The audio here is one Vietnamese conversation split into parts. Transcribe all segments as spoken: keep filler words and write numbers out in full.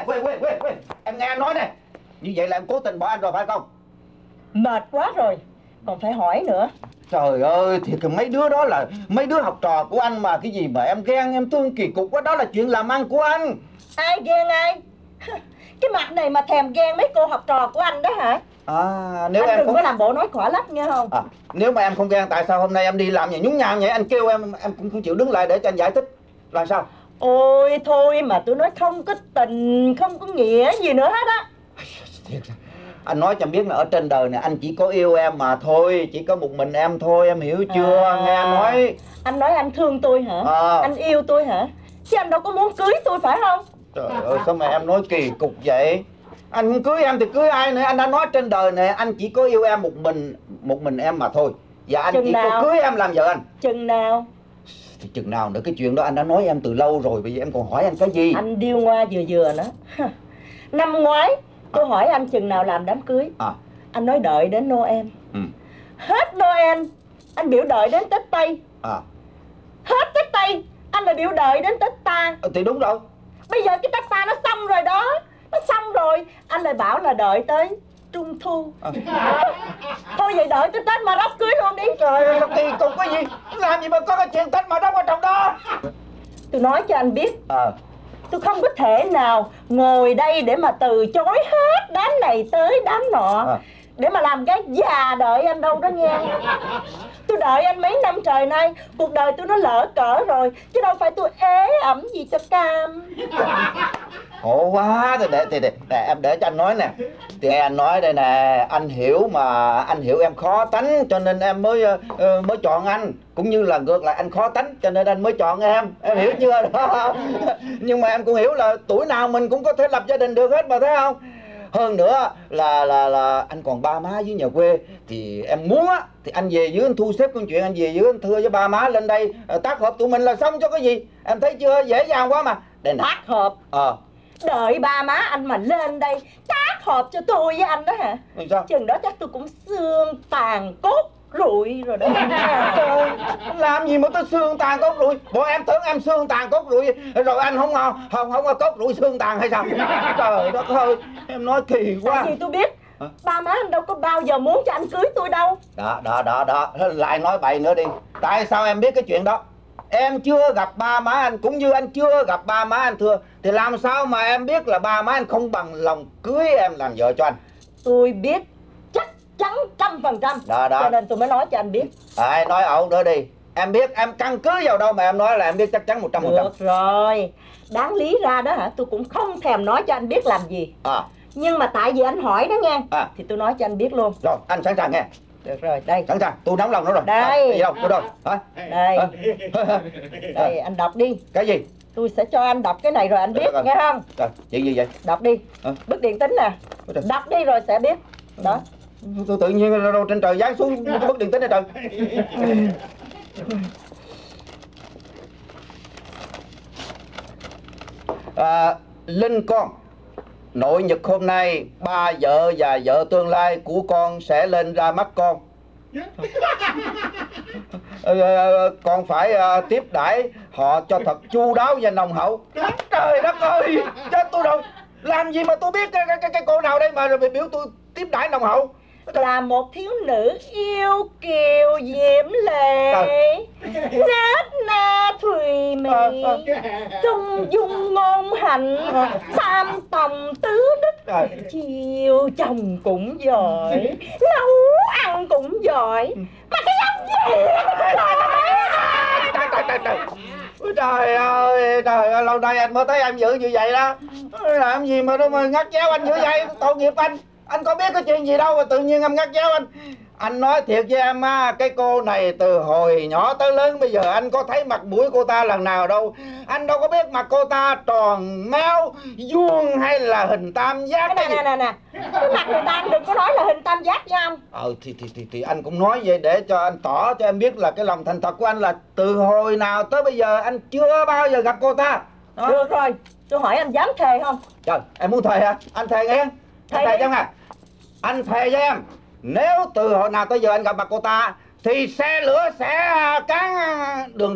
quên quên quên quên em nghe anh nói nè, như vậy là em cố tình bỏ anh rồi phải không? Mệt quá rồi, còn phải hỏi nữa. Trời ơi, thiệt là mấy đứa đó là mấy đứa học trò của anh mà, cái gì mà em ghen em thương kỳ cục quá, đó là chuyện làm ăn của anh. Ai ghen ai? Cái mặt này mà thèm ghen mấy cô học trò của anh đó hả? À, nếu anh em đừng không... có làm bộ nói khỏa lấp nghe không? À, nếu mà em không ghen tại sao hôm nay em đi làm nhà nhúng nhào vậy? Anh kêu em em cũng không chịu đứng lại để cho anh giải thích là sao? Ôi thôi mà tôi nói không có tình, không có nghĩa gì nữa hết á. Thiệt ra anh nói cho em biết là ở trên đời này anh chỉ có yêu em mà thôi, chỉ có một mình em thôi, em hiểu chưa? À, nghe anh nói. Anh nói anh thương tôi hả? À. Anh yêu tôi hả? Chứ anh đâu có muốn cưới tôi phải không? Trời ơi, sao mà em nói kỳ cục vậy? Anh không cưới em thì cưới ai nữa? Anh đã nói trên đời này anh chỉ có yêu em một mình, một mình em mà thôi. Và anh chừng chỉ nào? có cưới em làm vợ anh. Chừng nào? Thì chừng nào nữa, cái chuyện đó anh đã nói em từ lâu rồi, bây giờ em còn hỏi anh cái gì? Anh điêu ngoa vừa vừa nữa. Năm ngoái tôi à. hỏi anh chừng nào làm đám cưới. À. Anh nói đợi đến Noel. Ừ. Hết Noel anh biểu đợi đến Tết Tây. À. Hết Tết Tây anh lại biểu đợi đến Tết Ta. À, thì đúng rồi. Bây giờ cái Tết Ta nó xong rồi đó, nó xong rồi anh lại bảo là đợi tới Trung Thu. À. Thôi vậy đợi tới Tết mà đốc cưới luôn đi. Trời ơi, kỳ cục cái gì? Làm gì mà có cái chuyện Tết mà đốc ở trong đó? Tôi nói cho anh biết. À. Tôi không có thể nào ngồi đây để mà từ chối hết đám này tới đám nọ. À. Để mà làm cái già đợi anh đâu đó nghe. Tôi đợi anh mấy năm trời nay, cuộc đời tôi nó lỡ cỡ rồi, chứ đâu phải tôi ế ẩm gì cho cam. Khổ quá, thì để, thì để, để em để cho anh nói nè. Thì anh nói đây nè, anh hiểu mà, anh hiểu em khó tánh cho nên em mới uh, mới chọn anh. Cũng như là ngược lại anh khó tánh cho nên anh mới chọn em. Em hiểu chưa đó? Nhưng mà em cũng hiểu là tuổi nào mình cũng có thể lập gia đình được hết mà, thấy không? Hơn nữa là là là anh còn ba má dưới nhà quê, thì em muốn á thì anh về dưới anh thu xếp công chuyện, anh về dưới anh thưa với ba má lên đây tác hợp tụi mình là xong cho cái gì. Em thấy chưa, dễ dàng quá mà. Đây nè. Tác hợp? Ờ. Đợi ba má anh mà lên đây tác hợp cho tôi với anh đó hả? Sao? Chừng đó chắc tôi cũng xương tàn cốt rụi rồi đó. Trời, làm gì mà tôi xương tàn cốt rụi? Bộ em tưởng em xương tàn cốt rụi rồi anh không không không, không có cốt rụi xương tàn hay sao? Trời đất ơi, em nói kỳ quá. Tại vì tôi biết à? Ba má anh đâu có bao giờ muốn cho anh cưới tôi đâu. Đó đó đó đó, lại nói bậy nữa đi. Tại sao em biết cái chuyện đó? Em chưa gặp ba má anh cũng như anh chưa gặp ba má anh thưa, thì làm sao mà em biết là ba má anh không bằng lòng cưới em làm vợ cho anh? Tôi biết chắc chắn trăm phần trăm. Đó đó. Cho nên tôi mới nói cho anh biết. À, nói ẩu nữa đi. Em biết em căn cứ vào đâu mà em nói là em biết chắc chắn một trăm phần trăm? Được rồi. Đáng lý ra đó hả, tôi cũng không thèm nói cho anh biết làm gì. À. Nhưng mà tại vì anh hỏi đó nghe. À. Thì tôi nói cho anh biết luôn. Rồi, anh sẵn sàng nghe. Được rồi, đây. Sẵn sàng, tôi nóng lòng nó rồi. Đây. Gì đâu, tôi đâu? Hả? Đây. Đây, anh đọc đi. Cái gì? Tôi sẽ cho anh đọc cái này rồi anh biết, nghe không? Trời, chuyện gì vậy? Đọc đi. À. Bức điện tính nè. Đọc đi rồi sẽ biết. Đó. Tôi tự nhiên đâu trên trời giáng xuống cái bức điện tính này trời. À, Linh con, nội nhật hôm nay ba vợ và vợ tương lai của con sẽ lên ra mắt con. ờ, con phải uh, tiếp đãi họ cho thật chu đáo và nồng hậu. Trời đất ơi, chết tôi rồi. Làm gì mà tôi biết cái, cái, cái cô nào đây mà rồi biểu tôi tiếp đãi nồng hậu? Là một thiếu nữ yêu kiều diễm lệ, nết na thùy mị, trung dung ngôn hạnh, tam tòng tứ đức, chiều chồng cũng giỏi, nấu ăn cũng giỏi. Mà cái giống gì? Trời, trời, trời, trời. Trời ơi, trời ơi, lâu nay anh mới thấy em dữ như vậy đó. Làm gì mà đâu mà ngắt chéo anh dữ vậy, tội nghiệp anh. Anh có biết cái chuyện gì đâu mà tự nhiên em ngắt chéo anh. Anh nói thiệt với em á, cái cô này từ hồi nhỏ tới lớn bây giờ anh có thấy mặt mũi cô ta lần nào đâu. Anh đâu có biết mặt cô ta tròn, méo, vuông hay là hình tam giác. Nè nè nè nè, cái mặt người ta anh đừng có nói là hình tam giác nha ông. Ờ thì, thì thì thì anh cũng nói vậy để cho anh tỏ cho em biết là cái lòng thành thật của anh là từ hồi nào tới bây giờ anh chưa bao giờ gặp cô ta. Đó. Được rồi, tôi hỏi anh dám thề không? Trời, em muốn thề hả? Anh thề nghe. Thề, thề cho nghe. Anh thề với em, nếu từ hồi nào tới giờ anh gặp mặt cô ta thì xe lửa sẽ cán đường đây.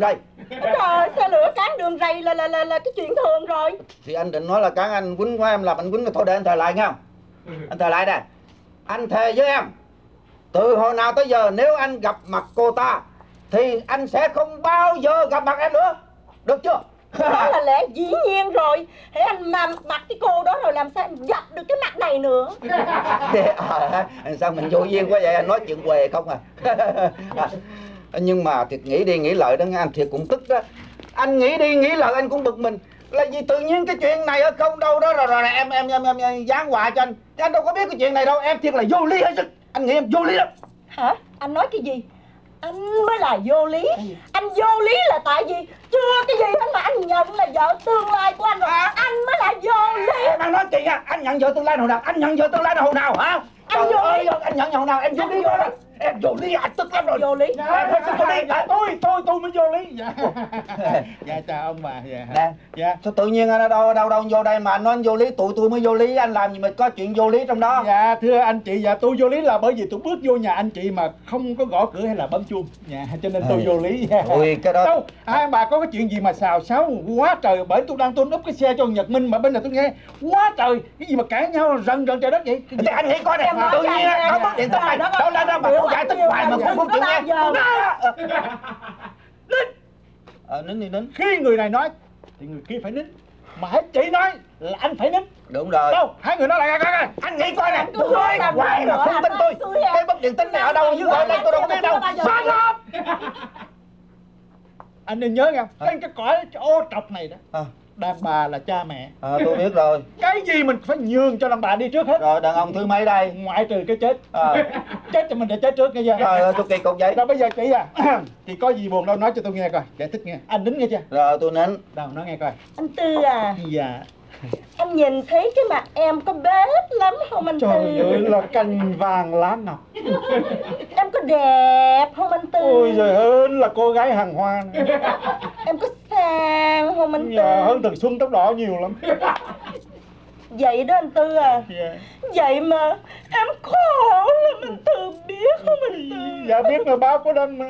Trời, xe lửa cán đường ray là là là là cái chuyện thường rồi. Thì anh định nói là cán anh quýnh của em làm anh quýnh, thôi để anh thề lại nghe không? Anh thề lại đây. Anh thề với em, từ hồi nào tới giờ nếu anh gặp mặt cô ta thì anh sẽ không bao giờ gặp mặt em nữa. Được chưa? Đó là lẽ dĩ nhiên rồi. Hãy anh mà mặt cái cô đó rồi làm sao anh gặp được cái mặt này nữa. À, sao mình vô duyên quá vậy, anh nói chuyện què không à. À, nhưng mà thiệt nghĩ đi nghĩ lại đó nghe anh, thiệt cũng tức đó. Anh nghĩ đi nghĩ lại anh cũng bực mình, là vì tự nhiên cái chuyện này ở không đâu đó rồi rồi em em em em, em giáng họa cho anh. Anh đâu có biết cái chuyện này đâu, em thiệt là vô lý hết sức. Anh nghĩ em vô lý lắm. Hả? Anh nói cái gì? Anh mới là vô lý. Anh vô lý là tại vì chưa cái gì hết mà anh nhận là vợ tương lai của anh rồi. À, anh mới là vô lý. Em đang nói chuyện à? Anh nhận vợ tương lai hồi nào? Anh nhận vợ tương lai hồi nào hả? Anh vô lý. Anh nhận hồi nào? Em vô lý rồi. Em vô lý, anh tức lắm rồi. Vô lý. Dạ, dạ, tôi tôi tôi mới vô lý. Dạ. Dạ chào ông bà. Dạ. Nè, Dạ. sao tự nhiên anh đâu đâu đâu vô đây mà anh nói anh vô lý, tụi tôi mới vô lý, anh làm gì mà có chuyện vô lý trong đó. Dạ thưa anh chị, dạ tôi vô lý là bởi vì tôi bước vô nhà anh chị mà không có gõ cửa hay là bấm chuông. Dạ cho nên tôi vô lý. Ui cái đó. Đâu, hai bà có cái chuyện gì mà xào xáo quá trời, bởi tôi đang tôn đúc cái xe cho Nhật Minh mà bên này tôi nghe quá trời cái gì mà cãi nhau rần rần trời đất vậy. Thì anh nghĩ coi nè, tự nhiên nó mất điện tích này, đâu lên đâu mà không giải thích hoài mà không chịu nghe. Nín. Ờ nín đi nín. Khi người này nói thì người kia phải nín, mà hết chị nói là anh phải nín. Đúng rồi. Đâu, hai người nói lại coi coi. Anh nghĩ coi nè, tôi nói hoài mà không tin tôi. Cái bất điện tích này ở đâu dưới gọi đây tôi đâu có biết đâu. Phá lắm. Anh nên nhớ nghe, cái cái cõi ô trọc này đó, À. đàn bà là cha mẹ. À, tôi biết rồi. Cái gì mình phải nhường cho đàn bà đi trước hết. Rồi đàn ông thứ mấy đây? Ngoại trừ cái chết. À. Chết thì mình đã chết trước nghe chưa? Trời ơi, tôi kỳ cục vậy. Rồi bây giờ chị à, chị có gì buồn đâu nói cho tôi nghe coi, giải thích nghe. Anh nín nghe chưa? Rồi tôi nín. Đâu nói nghe coi. Anh Tư à, Dạ. anh nhìn thấy cái mặt em có bết lắm không anh Tư? Trời ơi là cành vàng lá ngọc. Em có đẹp không anh Tư? Ôi giời ơi là cô gái hàng hoa này. Em có sang không anh Tư? Dạ, hơn Thường Xuân tóc đỏ nhiều lắm. Vậy đó anh Tư à. Dạ. Vậy mà em khổ lắm anh Tư biết không anh Tư? Dạ biết mà báo có đăng mà.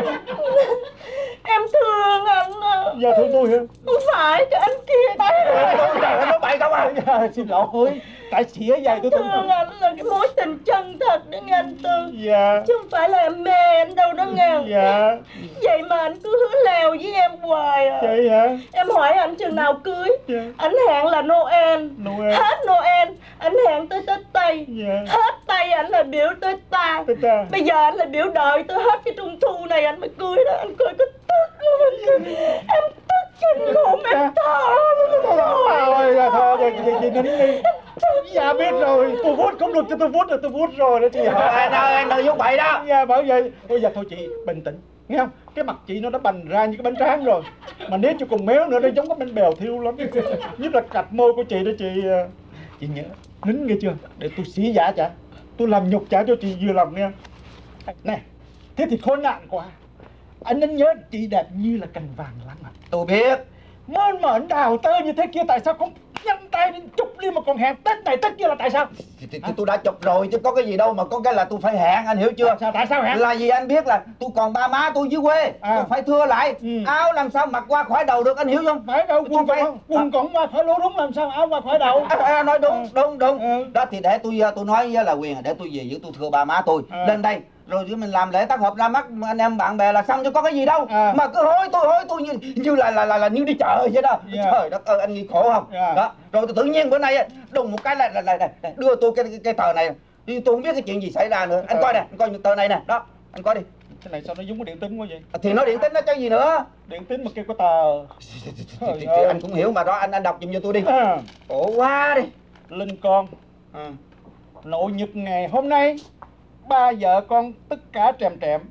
Em thương anh à. Dạ thương tôi hả? Không phải cái anh kia đấy. Trời ơi, nó bậy không à? Dạ, xin lỗi. Tại xỉa dày tôi Thương anh là cái mối tình chân thật đó nghe anh Tư. Dạ. Chứ không phải là em mê anh đâu đó nghe. Dạ. Vậy mà anh cứ hứa lèo với em hoài à. Vậy hả? Em hỏi anh chừng nào cưới. Dạ. Anh hẹn là Noel. Noel. Hết Noel anh hẹn tới Tết Tây. Dạ. Hết Tây anh là biểu Tết ta. Tết ta. Bây giờ anh là biểu đợi tới hết cái trung thu này anh mới cưới đó. Anh cười có tức không? Em tức kinh khủng em thở. Thôi dạ thôi chị chị chị nín đi. Dạ biết rồi, tôi vuốt cũng được cho tôi vuốt rồi, tôi vuốt rồi đó chị. Anh ơi, anh đừng vuốt bậy đó. Dạ bởi vậy, bây giờ thôi chị bình tĩnh, nghe không? Cái mặt chị nó đã bành ra như cái bánh tráng rồi. Mà nếu chị còn méo nữa nó giống cái bánh bèo thiêu lắm. Nhất là cặp môi của chị đó chị. Chị nhớ, nín nghe chưa? Để tôi xí giả trả. Tôi làm nhục trả cho chị vừa lòng nghe. Nè, thế thì khốn nạn quá. Anh nên nhớ chị đẹp như là cành vàng lá ngọc. Tôi biết. Mơn mởn đào tơ như thế kia tại sao không nhanh tay đến chụp đi mà còn hẹn Tết này Tết kia là tại sao? Thì, thì, thì tôi đã chụp rồi chứ có cái gì đâu mà có cái là tôi phải hẹn, anh hiểu chưa? Tại sao, tại sao hẹn? Là vì anh biết là tôi còn ba má tôi dưới quê, À. tôi phải thưa lại. Ừ. Áo làm sao mặc qua khỏi đầu được, anh hiểu không? Phải đâu, quần phải- còn quần còn qua khỏi lỗ đúng làm sao áo qua khỏi đầu. À, à, nói đúng, đúng, đúng. Ừ. Đó thì để tôi tôi nói với là Quyền, để tôi về với tôi thưa ba má tôi. À. Lên đây rồi chứ mình làm lễ tác hợp ra mắt anh em bạn bè là xong chứ có cái gì đâu. À. Mà cứ hối tôi hối tôi như như là là là, là như đi chợ vậy đó. Dạ. Trời đất ơi, anh nghĩ khổ không? Dạ. Đó. Rồi tự nhiên bữa nay đùng một cái là là, là, là đưa tôi cái, cái cái tờ này. Thì tôi không biết cái chuyện gì xảy ra nữa. Anh Ờ. coi nè, anh coi tờ này nè. Đó, anh coi đi. Cái này sao nó giống cái điện tín quá vậy? Thì nó điện tính nó chứ gì nữa. Điện tín mà kêu có tờ. Thì, thì, thì, thì anh cũng hiểu mà, đó anh anh đọc giùm cho tôi đi. À, Khổ quá đi. Linh con, Ừ. nội nhật ngày hôm nay ba vợ con tất cả trèm trèm.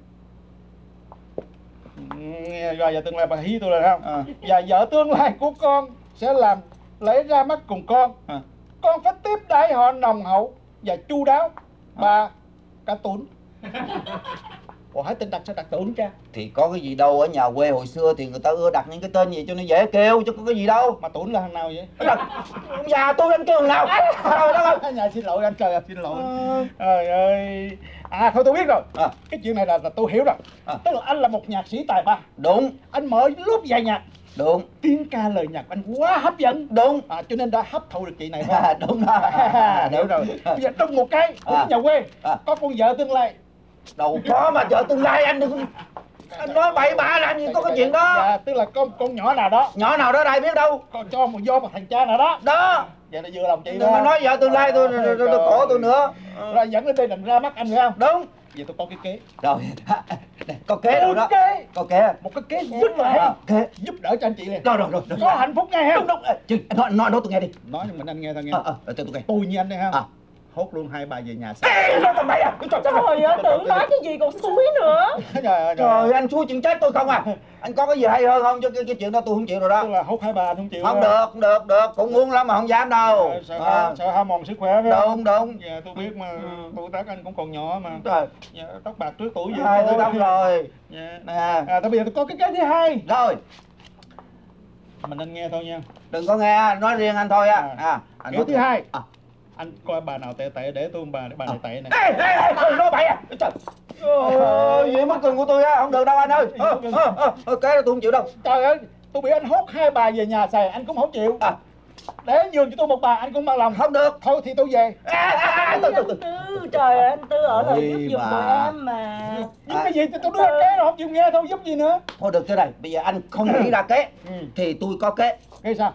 Nghe rồi giờ tương lai bà hí tôi rồi không? À. Và vợ tương lai của con sẽ làm lễ ra mắt cùng con. À. Con phải tiếp đãi họ nồng hậu và chu đáo. Ba, cả tuấn. Ủa hỏi tên đặt sao đặt tượng cha? Thì có cái gì đâu, ở nhà quê hồi xưa thì người ta ưa đặt những cái tên gì cho nó dễ kêu chứ có cái gì đâu. Mà Tuấn là thằng nào vậy? Ông già tôi anh kêu thằng nào? Trời đất ơi. Nhà xin lỗi anh, trời ơi xin lỗi. Trời ơi. À thôi tôi biết rồi. À. Cái chuyện này là, là tôi hiểu rồi. À. Tức là anh là một nhạc sĩ tài ba. Đúng. Anh mở lớp dạy nhạc. Đúng. Tiếng ca lời nhạc anh quá hấp dẫn. Đúng. À, cho nên đã hấp thụ được chị này phải không? À, đúng rồi. À, hiểu rồi. Bây giờ trong một cái à. nhà quê à. có con vợ tương lai. Đâu có mà vợ tương lai, anh đừng anh nói bậy bạ làm gì có cái chuyện đó. Dạ, tức là con con nhỏ nào đó. Nhỏ nào đó đây biết đâu. Con cho một vô một thằng cha nào đó. Đó. Vậy là vừa lòng chị đừng mà nói vợ tương lai tôi tôi, tôi, tôi khổ tôi nữa. Rồi dẫn lên đây làm ra mắt anh phải không? Đúng. Vậy tôi có cái kế. Rồi. Có kế đâu đó. Kế. Có kế. Một cái kế rất là hay. À, kế. Giúp đỡ cho anh chị liền. Rồi rồi rồi. Có hạnh phúc ngay ha. Đúng đúng. Chứ nói nói đó tôi nghe đi. Nói nhưng mình anh nghe thôi nghe. Ờ ờ tôi tôi nghe. Tôi như anh đây ha. À. Hốt luôn hai bà về nhà. Ê, nói tầm bậy à? Trời ơi, tưởng nói cái gì còn xúi nữa. Trời ơi, trời anh xui chuyện chết tôi không à. Anh có cái gì hay hơn không chứ cái, cái chuyện đó tôi không chịu rồi đó. Tức là hốt hai bà anh không chịu. Không được, không được, được, cũng muốn lắm mà không dám đâu. À, sợ, à. sợ hao mòn sức khỏe phải không? Đúng đúng. Dạ tôi biết mà, tuổi tác anh cũng còn nhỏ mà. Trời. Dạ, tóc bạc trước tuổi vậy. Hai tôi đông rồi. Dạ. Nè. À, bây giờ tôi có cái cái thứ hai. Rồi. Mình nên nghe thôi nha. Đừng có nghe, nói riêng anh thôi á. À, à, anh cái thứ hai. À. Anh coi bà nào tệ tệ để tôi bà bà này à. tệ này. Ê, ê, ê, nói bậy à. Trời. Ôi, vậy mất cần của tôi á, không được đâu anh ơi. Ờ, ờ, ờ, ờ, cái đó tôi không chịu đâu. Trời ơi, tôi bị anh hốt hai bà về nhà xài anh cũng không chịu. À. Để nhường cho tôi một bà anh cũng bằng lòng. Không được. Thôi thì tôi về. À, à, à, từ, từ, từ. Tư, trời ơi, anh Tư ở lại Ôi giúp giùm bà. tụi em mà. Giúp cái gì thì tôi đưa kế rồi không chịu nghe thôi giúp gì nữa. Thôi được thế này, bây giờ anh không nghĩ ra kế Ừ. thì tôi có kế. Kế sao?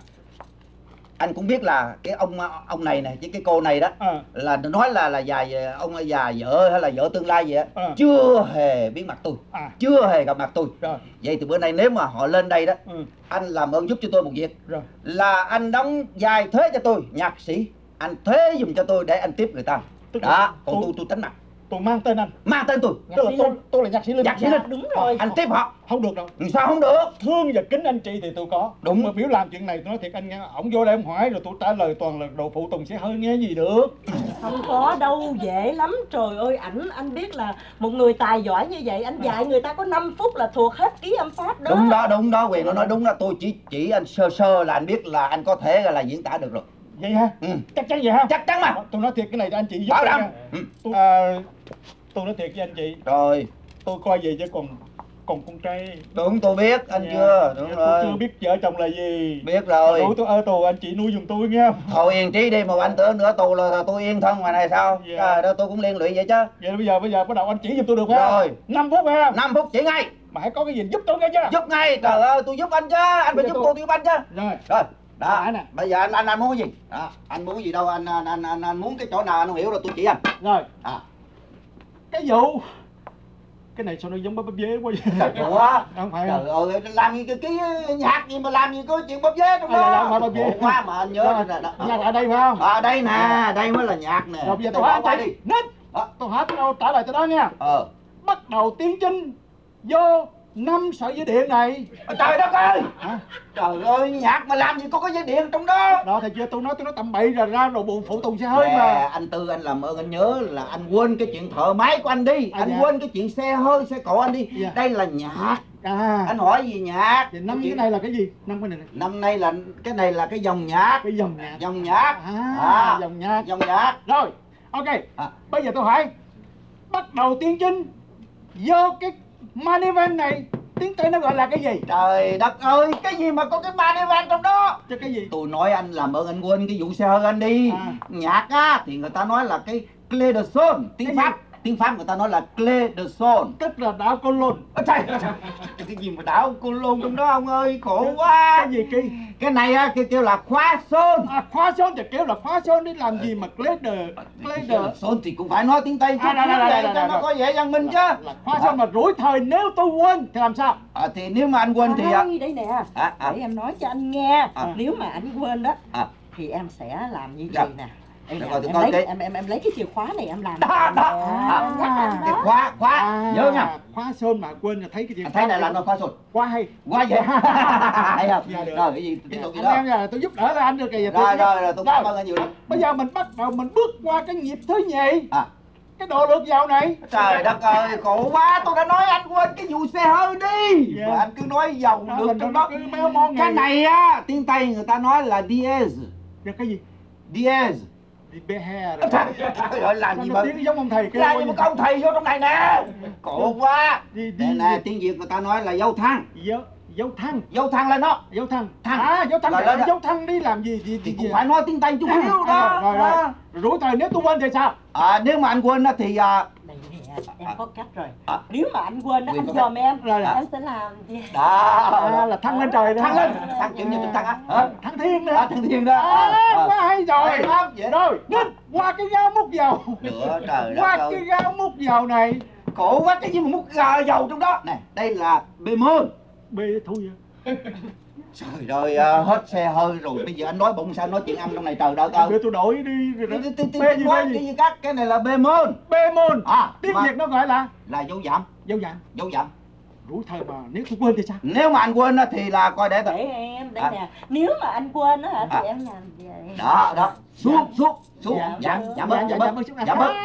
Anh cũng biết là cái ông ông này này với cái cô này đó À. là nói là là già ông già vợ hay là vợ tương lai gì á, À. chưa hề biết mặt tôi, À. chưa hề gặp mặt tôi. Rồi. Vậy thì bữa nay nếu mà họ lên đây đó, Ừ. anh làm ơn giúp cho tôi một việc. Rồi. Là anh đóng vai thuế cho tôi, nhạc sĩ, anh thuế dùm cho tôi để anh tiếp người ta. Tức là Đó, còn tôi- tôi tôi tránh mặt, Tôi mang tên anh. mang tên tôi. Tức là sĩ tôi Linh. tôi là nhạc sĩ Linh. Nhạc sĩ Linh. Đúng rồi. Anh tiếp họ. Không được đâu. Sao không được? Thương và kính anh chị thì tôi có. Đúng. Mà biểu làm chuyện này tôi nói thiệt anh nghe, ổng vô đây ông hỏi rồi tôi trả lời toàn là đồ phụ tùng sẽ hơi nghe gì được. Không có đâu, dễ lắm. Trời ơi, ảnh anh biết là một người tài giỏi như vậy, anh dạy người ta có năm phút là thuộc hết ký âm pháp đó. Đúng đó, đúng đó, Quyền nó nói đúng đó. Tôi chỉ chỉ anh sơ sơ là anh biết là anh có thể là diễn tả được rồi. Vậy hả? Ừ. Chắc chắn vậy hả? Chắc chắn mà. Tôi nói thiệt cái này cho anh chị giúp Bảo tôi đảm. nha. Ừ. Tôi, à, tôi nói thiệt với anh chị, Rồi, tôi coi về chứ còn còn con trai. đúng tôi biết anh Dạ. chưa? Đúng Dạ, rồi. tôi chưa biết vợ chồng là gì. Biết rồi. Đủ tôi ở tù anh chị nuôi giùm tôi nghe. Thôi yên trí đi, mà anh tưởng nữa tù là tôi yên thân ngoài này sao? Dạ. Trời đó tôi cũng liên lụy vậy chứ. Vậy bây giờ bây giờ bắt đầu anh chỉ giùm tôi được phải không? Rồi. năm phút phải không? năm phút chỉ ngay. Mà hãy có cái gì giúp tôi nghe chứ. Giúp ngay. Trời ơi, tôi giúp anh chứ. Anh phải Bây giờ giúp tôi- tôi, tôi giúp anh chứ. Rồi. Rồi. Đó. Phải nè. Bây giờ anh anh anh muốn cái gì? Đó. Anh muốn cái gì đâu, anh anh anh anh, anh muốn cái chỗ nào anh không hiểu rồi tôi chỉ anh. Rồi. À. Cái vụ cái này sao nó giống bắp bắp dế quá vậy? Trời quá. Không phải Trời không? ơi, làm gì cái, cái nhạc gì mà làm gì có chuyện bắp dế trong Hay là đó. làm bắp dế? Khổ quá mà anh nhớ Rồi, rồi đó. nhạc ở đây phải không? À đây nè, đây mới là nhạc nè. Rồi bây giờ Tôi tôi hỏi bỏ qua anh đi. chị. Nít. Đó. Tôi hỏi tôi đâu trả lời cho đó nha. Ờ. Bắt đầu tiến chinh vô năm sợi dây điện này. Trời đất ơi. Hả? Trời ơi, nhạc mà làm gì có cái dây điện trong đó. Đó thì chưa tôi nói tôi nói tầm bậy rồi ra đồ buồn phụ tùng xe hơi Nè, mà. anh Tư anh làm ơn anh nhớ là anh quên cái chuyện thợ máy của anh đi. À, Anh dạ. quên cái chuyện xe hơi, xe cộ anh đi. Dạ. Đây là nhạc. À. Anh hỏi gì nhạc? Thì năm Chuyện- cái này là cái gì? Năm cái này này. Năm nay là cái này là cái dòng nhạc. Cái dòng nhạc. Dòng nhạc. À, dòng nhạc. Dòng nhạc. Rồi, ok. À. Bây giờ tôi hỏi, bắt đầu tiến chinh vô cái Manivan này, tiếng Tây nó gọi là cái gì? Trời đất ơi, cái gì mà có cái Manivan trong đó? Chứ cái gì? Tôi nói anh làm ơn anh quên cái vụ xe hơi anh đi. À. Nhạc á thì người ta nói là cái clé de son, tiếng Cái Pháp. gì? Tiếng Pháp người ta nói là clé de son. Tức là đảo Côn Lôn. Ôi trời, cái gì mà đảo Côn Lôn trong đó ông ơi, khổ quá. Cái gì kỳ? Cái này á kêu, kêu là khóa son. À, khóa son thì kêu là khóa son đi làm gì mà Cléder, Cléder. Son thì cũng phải nói tiếng Tây chút À, đây, đây, xíu đây, để đây, cho đây, nó đây. có vẻ văn minh chứ. Là khóa son mà rủi thời nếu tôi quên thì làm sao? À, thì nếu mà anh quên thì à, Đây, đây nè. à, à, Để em nói cho anh nghe. À. Nếu mà anh quên đó à. thì em sẽ làm như Dạ. vậy nè. Đây Để nè, coi tôi em coi lấy cái- em em em lấy cái chìa khóa này em làm. Đó, đó. À, À. à, Cái đó. khóa, khóa, À, nhớ nha. khóa son mà quên là thấy cái gì? Anh thấy này là nó khóa son. quá hay. Quá vậy. Hay không? Dạ, được. Rồi cái gì tiếp tục gì Anh đó. em là tôi giúp đỡ là anh được kìa. Rồi rồi rồi tôi cảm ơn anh nhiều lắm. Bây giờ mình bắt đầu mình bước qua cái nhịp thứ nhì. À. cái đồ lượt vào này. Trời đất ơi, khổ quá, tôi đã nói anh quên cái vụ xe hơi đi. Dạ. Mà anh cứ nói dầu Đó, lượt mình trong nó đó. cứ méo món Cái này á, tiếng Tây người ta nói là Diez. Dạ, cái gì? Diez. Đi bé he rồi. Trời ơi, làm Sao gì nó mà tiếng giống ông thầy kia? làm gì mà có ông thầy vô trong này nè. Khổ quá. Đi đi. Đây nè, tiếng Việt người ta nói là dấu thăng. Dấu dấu thăng. Dấu thăng lên đó. Dấu thăng. Thăng. À, dấu thăng. Rồi Rồi, lên đó. dấu thăng đi làm gì gì Thì gì. cũng phải nói tiếng Tây chút xíu đó. Rồi rồi. rồi. Rủi thời nếu tôi quên thì sao? À, nếu mà anh quên á thì à, Đây nè, em có cách rồi. À. Nếu mà anh quên đó, Quyền anh có dòm em. Rồi, rồi. Em sẽ làm gì? đó, À, là thăng lên trời đó. thăng lên, thăng kiểu như thăng á. Hả? Thăng thiên đó. À, thăng thiên đó. À, À, quá hay rồi. hay lắm, vậy đó. Rồi, nhìn qua cái gáo múc dầu. Nữa trời đất Qua ơi. cái gáo múc dầu này. Khổ quá, cái gì mà múc gà dầu trong đó. Nè, đây là bê môn. Bê thôi vậy. Trời ơi, à, hết xe hơi rồi. Bây giờ anh nói bụng sao nói chuyện âm trong này trời đất ơi. Để tôi đổi đi rồi đó. Tí- tí- tí- Bê tí- gì nói bê cái gì? gì các cái này là bê môn. Bê môn. À, Tiếng mà- Việt nó gọi là là dấu giảm, dấu giảm. dấu giảm. Rủi thời mà nếu tôi quên thì sao? Nếu mà anh quên á thì là coi để Để tôi. em, đây À. nè. Nếu mà anh quên á hả, thì À. em làm vậy. Đó, đó. Xuống, xuống, xuống. Giảm, Giảm, giảm, giảm bớt, giảm, giảm giảm bớt. bớt xuống nào. Giảm bớt.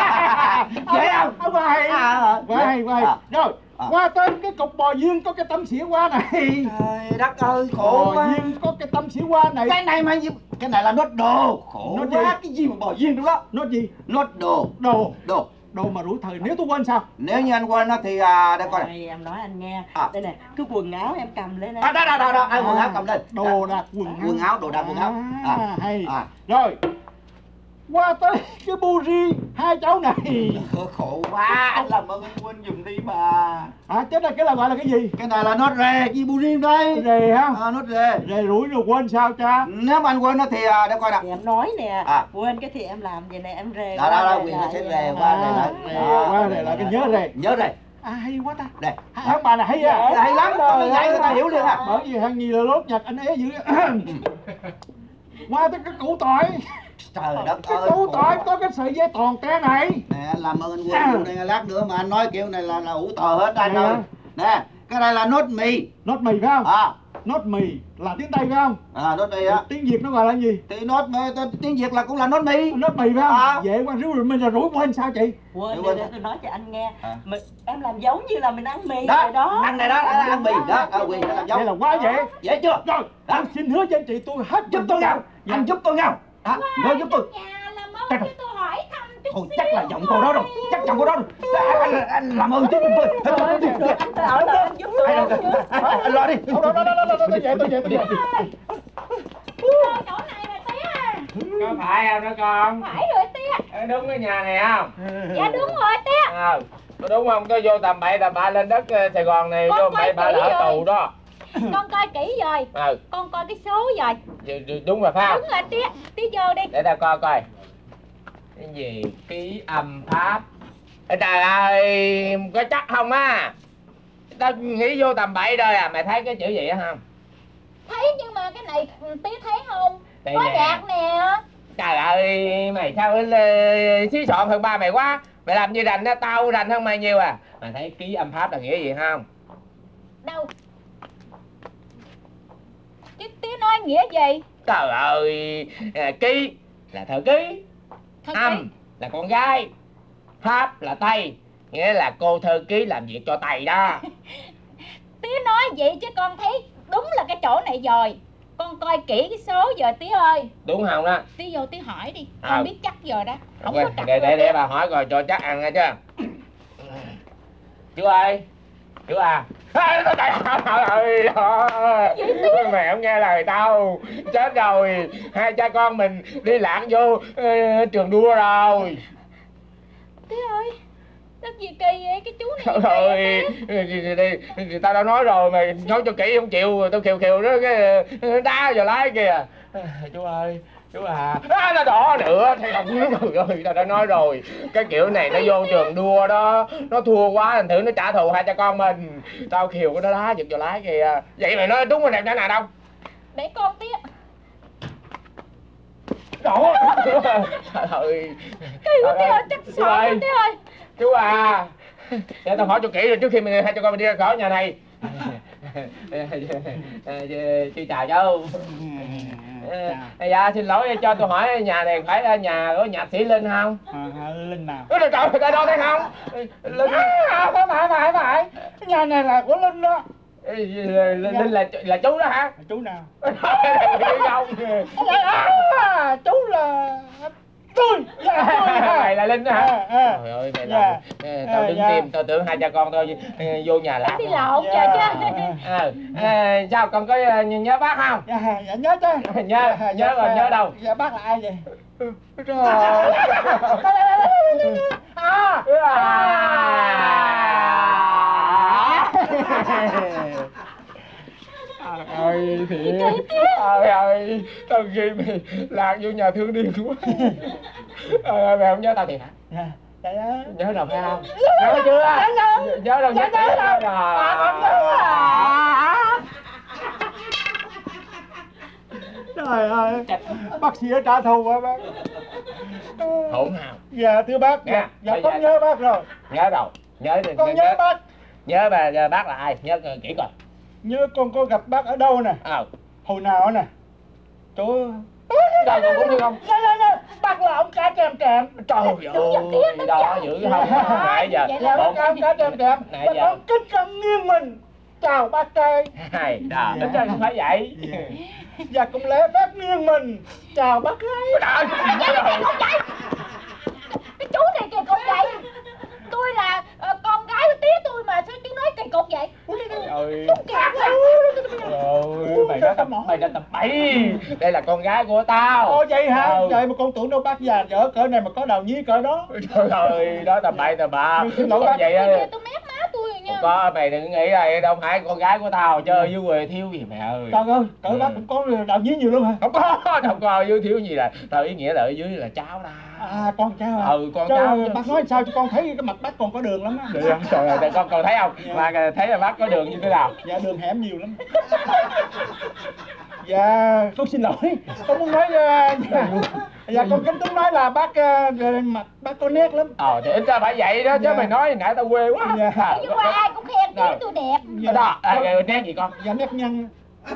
Dễ không? À, quá hay. À, Quá hay, quá hay. à. Rồi, À. qua tên cái cục bò viên có cái tấm xỉa hoa này. Trời đất ơi, khổ Bò quá. viên có cái tấm xỉa hoa này. Cái này mà gì? Cái này là nốt đồ. Khổ Nốt quá, gì? cái gì mà bỏ riêng trong đó. Nó gì? Nốt đồ. Đồ. Đồ. Đồ mà rủi thời nếu tôi quên sao? Nếu như anh quên á thì à, đây coi này. Đây, em nói anh nghe. À. Đây nè, cái quần áo em cầm lên nè. À, đó, đó, đó, đó. Ai quần áo cầm lên. Đồ đạc quần áo. Quần áo, đồ đạc quần áo. À, À. hay. À. Rồi. Qua tới cái buri hai cháu này. Khổ quá, anh làm ơn anh quên giùm đi mà. À, chết là cái là gọi là cái gì? Cái này là nốt rề, chi bu riêng đây. Rề hả? À, nốt rề. Rề rủi rồi quên sao cha? Nếu mà anh quên nó thì à, để coi nè. Thì em nói nè, À. quên cái thì em làm vậy nè, em rề Đó, qua đó, đó, rề quyền nó lại sẽ vậy rề nè. qua rề À, lại. rề Đó, qua rề rề lại, cái lại. nhớ rề. Nhớ rề. À, hay quá ta. Đây. Hai ông bà này hay à? Hay lắm, Trời vậy người ta ơi. hiểu liền à. Bởi vì hàng gì là lốt nhạc anh é dữ. Qua tới cái củ tỏi. Trời đất Cái ơi. củ khổ tỏi quá. có cái sợi dây toàn té này. Nè, anh làm ơn anh quên vụ này lát nữa mà anh nói kiểu này là là ủ tờ hết anh Vậy ơi. hả? Nè, cái này là nốt mì. Nốt mì phải không? À, Nốt mì là tiếng Tây phải không? à nốt mì á. Tiếng Việt nó gọi là gì? Thì nốt mì, tiếng Việt là cũng là nốt mì. Nốt mì phải không? À. Dễ quá, rủi rồi mình là rủi quên sao chị? Quên, Để để, quên. để tôi nói cho anh nghe. À. Mình, em làm giống như là mình ăn mì Đó, vậy đó. ăn này đó, đó, ăn mì đó. À, quyền nó làm Vậy là giống. quá dễ. Dễ chưa? Rồi, anh xin hứa với anh chị tôi hết Giúp tôi nhau. Anh giúp tôi nhau. Đó, rồi giúp tôi. Nhà làm ơn Chắc cho rồi. tôi hỏi thăm chút Thôi xíu chắc là giọng cô đó rồi. Chắc giọng cô đó rồi. Anh, anh, anh làm ơn giúp tôi. Trời ơi, được, được, anh ở đây anh giúp tôi. Anh, anh giúp tôi. anh lo đi. Đâu, đâu, đâu, đâu, đâu, tôi về, tôi về, tôi về. Thôi chỗ này rồi tía à. Có phải không đó con? Phải rồi tía. Ờ, đúng cái nhà này không? Dạ đúng rồi tía. Ờ, có đúng không? Có vô tầm bậy tầm bạ lên đất ờ, Sài Gòn này, Con vô coi bậy bạ kỹ là ở rồi. tù đó. Con coi kỹ rồi. Ờ, Con coi cái số rồi. d- d- đúng rồi phải không? Đúng rồi tía. Tía vô đi. Để tao coi coi. Cái gì? Ký âm pháp. Ê, trời ơi, có chắc không á? Tao nghĩ vô tầm bậy rồi à, mày thấy cái chữ gì á không? Thấy nhưng mà cái này tía thấy không? Đây Có nè. gạt nè. Trời ơi, mày sao ờ, xí xọn hơn ba mày quá. Mày làm như rành á, tao rành hơn mày nhiều à. Mày thấy ký âm pháp là nghĩa gì không? Đâu? Chứ tía nói nghĩa gì? Trời ơi, à, ký là thơ ký, Thật âm kỹ. là con gái, pháp là Tây, nghĩa là cô thơ ký làm việc cho Tây đó. Tía nói vậy chứ con thấy đúng là cái chỗ này rồi. Con coi kỹ cái số giờ tía ơi. Đúng không đó? Tía vô tía hỏi đi. À. Con biết chắc giờ đó. Không Quên, có chắc để, đâu để, tía. để bà hỏi rồi cho chắc ăn nghe chưa? Chú ơi, chú à. À, trời ơi, trời, mẹ không nghe lời tao. Chết rồi, hai cha con mình đi lạc vô ờ, trường đua rồi. Tía ơi, đất gì kỳ vậy? Cái chú này Trời kỳ ơi, vậy tía? đi, đi, đi, tao đã nói rồi, mày nói cho kỹ không chịu, tao khều khều đó, cái đá vào lái kìa. À, chú ơi, chú à, à nó đỏ nữa, thấy không? Trời ơi, tao đã nói rồi, cái kiểu này nó vô trường đua đó, nó thua quá, thành thử nó trả thù hai cha con mình. Tao khều cái đó đá giật vào lái kìa. Vậy mày nói đúng rồi đẹp nào đâu? Để con tía. Đỏ. Trời ơi. Kỳ quá tía ơi, chắc Chú sợ ơi. quá tía ơi. Chú à, để tao hỏi cho kỹ rồi trước khi mình hai cho con mình đi ra khỏi nhà này. Chú chào chú. À, dạ xin lỗi cho tôi hỏi nhà này phải là nhà của nhạc sĩ Linh không? À, à, Linh nào? Ôi trời trời, trời đâu thấy không? Linh À, phải phải phải phải. Cái nhà này là của Linh đó. Linh, Linh là là chú đó hả? Chú nào? Không. À, chú là tôi. Dạ, tôi Mày là Linh đó hả? À, à. Trời ơi mày Dạ. là tao À, đứng dạ. tìm tao tưởng hai cha con tôi vô nhà lạc. Đi lộn Dạ. chờ chứ. Ờ, à, sao con có nhớ bác không? Dạ, dạ nhớ chứ. Nhớ, Dạ, nhớ rồi, dạ, nhớ đâu? Dạ bác là ai vậy? Trời. À, ơi thiệt ơi ơi tao ghi mày lạc vô nhà thương điên quá. Ơi mày không nhớ tao thiệt hả? dạ, dạ, dạ. Nhớ rồi phải không? Nhớ chưa? Nhớ đâu, nhớ Dạ, nhớ rồi. rồi. À, con nhớ à. Trời ơi, bác sĩ đã trả thù hả bác? Hỗn hào. Dạ thưa bác, Nè, dạ, dạ bây con giờ- nhớ bác rồi. Nhớ rồi, nhớ đi. Con nhớ bác. Nhớ bà bác là ai? Nhớ kỹ coi. Nhớ con có gặp bác ở đâu nè? Ờ. Hồi nào nè? Chỗ... Đâu con cũng như không? Dạ, dạ, dạ. Bác là ông cá trem trem. Trời ơi, đó dữ không? Nãy giờ Dạ bác là ông cá trem trem. Nãy Bác giờ- ông kích cận nghiêng mình. Chào bác trai. Hay, đó, Dạ. ít không phải vậy. Và cũng lẽ bác nghiêng mình. Chào bác gái. Trời ơi. Cái chú này kỳ cục vậy. Tôi là ờ, con gái của tía tôi mà sao chú nói kỳ cục vậy? Trời Chú kỳ quá. ơi, mày nói tầm mày nói tầm bậy. Đây là con gái của tao. Ồ vậy hả? Ừ. Vậy mà con tưởng đâu bác già dở cỡ này mà có đào nhí cỡ đó. Trời ơi, đó tầm bậy tầm bạ. Xin lỗi bác. Vậy á. Kìa tôi mép má tôi rồi nha. Không có, mày đừng nghĩ là đâu phải con gái của tao chơi dưới quê thiếu gì mẹ ơi. Trời ơi, cỡ Ừ. bác cũng có đào nhí nhiều lắm hả? Không có, không có dưới thiếu gì là tao ý nghĩa là ở dưới là cháu ta. À con cháu hả? Ừ, con Chứ cháu chứ. bác nói sao cho con thấy cái mặt bác còn có đường lắm á. Được không? Trời ơi, con con thấy không? Dạ. Mà thấy là bác có đường như thế nào? Dạ đường hẻm nhiều lắm. Dạ con xin lỗi, con muốn nói uh, dạ, dạ con kính Tuấn nói là bác uh, mặt bác có nét lắm. Ờ thì ít ra phải vậy đó chứ Dạ. mày nói nãy tao quê quá. Dạ. Nhưng mà ai cũng khen tía Rồi. tôi đẹp. Dạ. Đó, à, nét gì con? Dạ nét nhăn.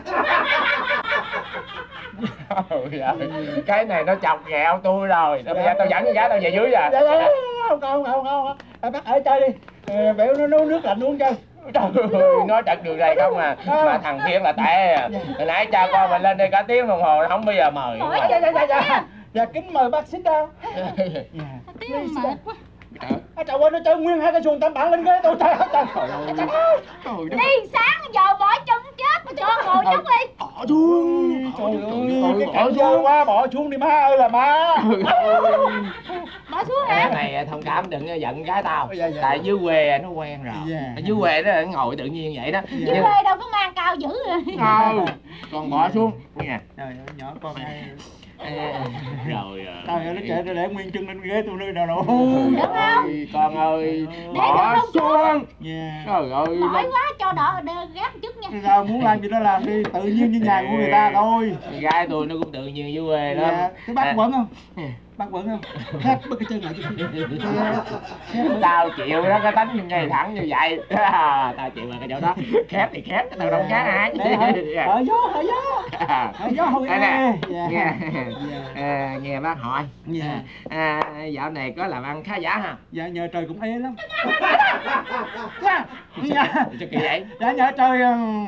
Trời ơi, cái này nó chọc ghẹo tôi rồi. Bây giờ tao dẫn con gái tao về dưới rồi. Dạ dạ không không không không. À, bác ở chơi đi. À, béo nó nấu nước lạnh uống chơi. Trời ơi, nói trật đường này không à. Mà thằng Thiên là tệ à. Hồi nãy cha con mình lên đây cả tiếng đồng hồ không bao giờ mời. Hỏi Dạ dạ dạ dạ. Dạ kính mời bác sit down. Dạ. Tía mệt quá. À, trời ơi nó chơi nguyên hai cái xuồng tam bản lên ghế tôi trời ơi trời. Trời ơi. Đi sáng giờ bỏ chân chết mà cho ngồi nhấc đi. Bỏ xuống. Trời ơi cái cảnh dơ quá bỏ xuống đi má ơi là má. Bỏ xuống Cái hả? này thông cảm đừng giận gái tao. Dạ, dạ. Tại dưới quê nó quen rồi. Dạ. Ở dưới quê đó nó ngồi tự nhiên vậy đó. Chứ Nhưng- quê đâu có mang cao dữ rồi. Không, con bỏ xuống nha. Trời ơi nhỏ con này. À, rồi à. Trời ơi nó chạy ra để nguyên chân lên ghế tôi nơi nào đâu. Được không? Ôi, con ơi, Để bỏ được không chú? xuống. Dạ. Trời ơi, Mỏi quá cho đỡ đỡ gác chút nha. Sao muốn làm gì đó làm đi, tự nhiên như nhà của người ta thôi. con gái tôi nó cũng tự nhiên dưới quê lắm. Dạ. Thế bác À, quẩn không? Bác quẩn không? Khép bớt cái chân lại cho tao chịu đó, cái tánh như ngay thẳng như vậy. Tao chịu là cái chỗ đó. Khép thì khép, tao đâu khác ai. Để hả? Hở gió, hở gió. Hở gió hồi Đây nè, Dạ. nghe, Dạ. à, nghe bác hỏi. Dạ. À, dạo này có làm ăn khá giả hả? Dạ nhờ trời cũng ế lắm. Dạ. Dạ. Cho kỳ vậy? Dạ nhờ trời um,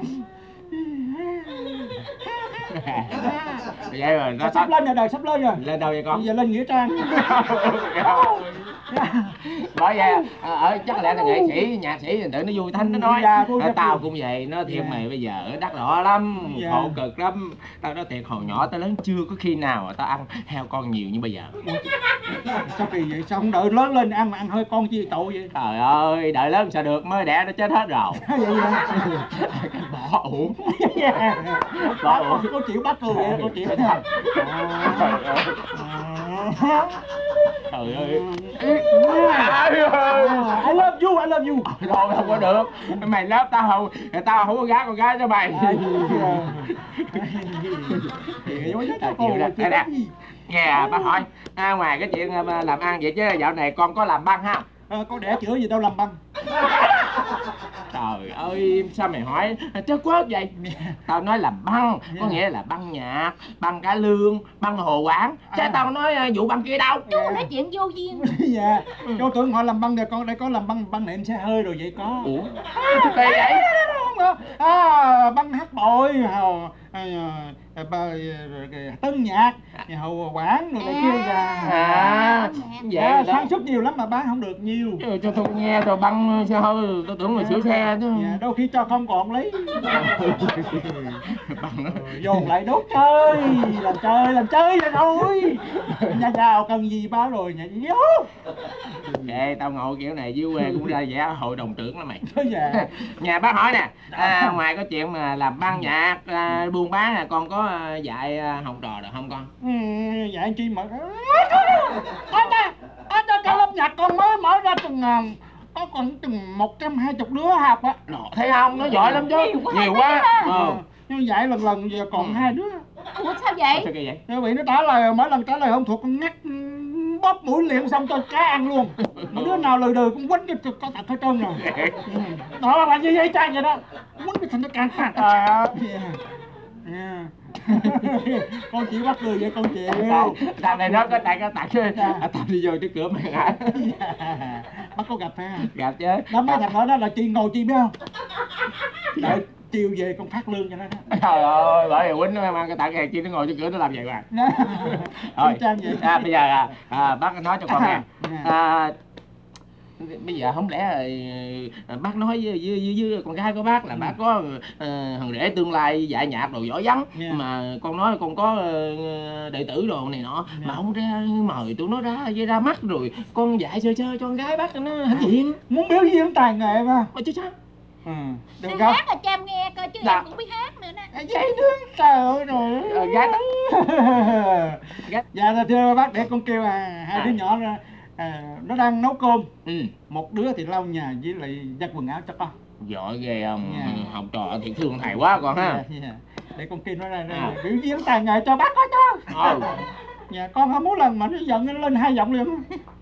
Vậy rồi nó sắp lên rồi, đời sắp lên rồi. lên đâu vậy con? Giờ lên nghĩa trang. Bởi vậy à, ở chắc lẽ là nghệ sĩ nhạc sĩ tự nó vui thanh nó nói Dạ, vui à, rất tao vui. cũng vậy nó thiệt Dạ. mày bây giờ ở đắt đỏ lắm Dạ. khổ cực lắm. Tao nói thiệt hồi nhỏ tới lớn chưa có khi nào mà tao ăn heo con nhiều như bây giờ. Sao kỳ vậy? Sao không đợi lớn lên ăn mà ăn hơi con chi tội vậy? Trời ơi đợi lớn sao được mới đẻ nó chết hết rồi. Vậy vậy. Bỏ uổng. Dạ. Bỏ uổng. Có chịu bắt tôi vậy, có chịu. Trời ơi. Trời ơi. Trời ơi. I love you, I love you. Rồi không có được. Mày lớp tao không, tao không có gái con gái cho mày. Tao chịu đó. Đây nè. Nghe bác hỏi, à, ngoài cái chuyện à, làm ăn vậy chứ dạo này con có làm băng không? À, có đẻ chữa gì đâu làm băng. Trời ơi, sao mày hỏi trớt quớt vậy? Tao nói là băng, có nghĩa là băng nhạc, băng cải lương, băng hồ quảng. Chứ À. tao nói vụ băng kia đâu. Chú nói chuyện vô duyên. Dạ, con tưởng họ làm băng rồi, con đây có làm băng băng nệm xe hơi rồi vậy có. Ủa? Sao kỳ vậy? À, băng hát bội, hầu tân nhạc, hầu quảng rồi này kia kìa. À, vậy Dạ, đó. sản xuất nhiều lắm mà bán không được nhiều. Chứ cho tôi nghe rồi băng xe hơi, tôi tưởng là sửa xe chứ. Dạ, đôi khi cho không còn lấy. Băng đó. Dồn lại đốt chơi, làm chơi, làm chơi vậy thôi. Nhà giàu cần gì báo rồi, nhà gì vô. Kệ, tao ngồi kiểu này dưới quê cũng ra vẻ hội đồng trưởng lắm mày. Dạ. Nhà bác hỏi nè, à, ngoài cái chuyện mà làm băng nhạc, à, buôn bán nè, con có à, dạy à, học trò được không con? Ừ, dạ anh chi mà. Anh ơi, anh ơi, cái lớp nhạc con mới mở ra từng ngàn, có còn chừng một trăm hai chục đứa học á. Đó, thấy không? Nó giỏi lắm chứ. Nhiều quá, Nhiều quá. thấy Ờ. Nhưng dạy lần lần giờ còn hai đứa. Ủa sao vậy? Sao kỳ vậy? Nó bị nó trả lời, mỗi lần trả lời không thuộc con ngắt bóp mũi liền xong cho cá ăn luôn. Mà đứa nào lười đừ cũng quánh cho có thật hết trơn rồi. Đó là bạn như vậy trai vậy đó. Quánh cái thành nó càng càng. Trời ơi. Yeah. Con chỉ bắt người vậy con chịu. Đằng này nó có tại có tặng à, tao đi vô trước cửa mày hả? Bác có gặp ha? Gặp chứ. Đó mấy thằng đó, đó là chi ngồi chi biết không? Đợi chiều về con phát lương cho nó đó. Trời ơi, bởi vì quýnh nó mang cái tặng hàng chi nó ngồi trước cửa nó làm vậy mà. Thôi, Trang vậy. à, bây giờ à, à, bác nói cho con nghe. À, bây giờ không lẽ à, bác nói với, với, với, với con gái của bác là ừ. bác có à, thằng rể tương lai dạy nhạc đồ giỏi vắng, yeah. mà con nói con có uh, đệ tử đồ này nọ, yeah. mà không ra mời tụi nó ra với ra mắt rồi con dạy sơ sơ cho con gái bác nó hãnh diện. Muốn biểu diễn tài nghệ mà. Mà chứ sao? Ừ. Được Em không? hát là cho em nghe coi chứ Dạ. em cũng biết hát nữa nè. Vậy nữa, trời ơi rồi. Ờ, gái Dạ thưa bác, để con kêu à, hai à. đứa nhỏ ra. À, nó đang nấu cơm. Ừ. Một đứa thì lau nhà với lại giặt quần áo cho con. Giỏi ghê không? Yeah. Học trò thiệt thương thầy quá con ha. Yeah, yeah. Để con kêu nó ra đây À. biểu diễn tài nghệ cho bác coi cho. Ừ. Dạ con không muốn lần mà nó giận nó lên hai giọng liền.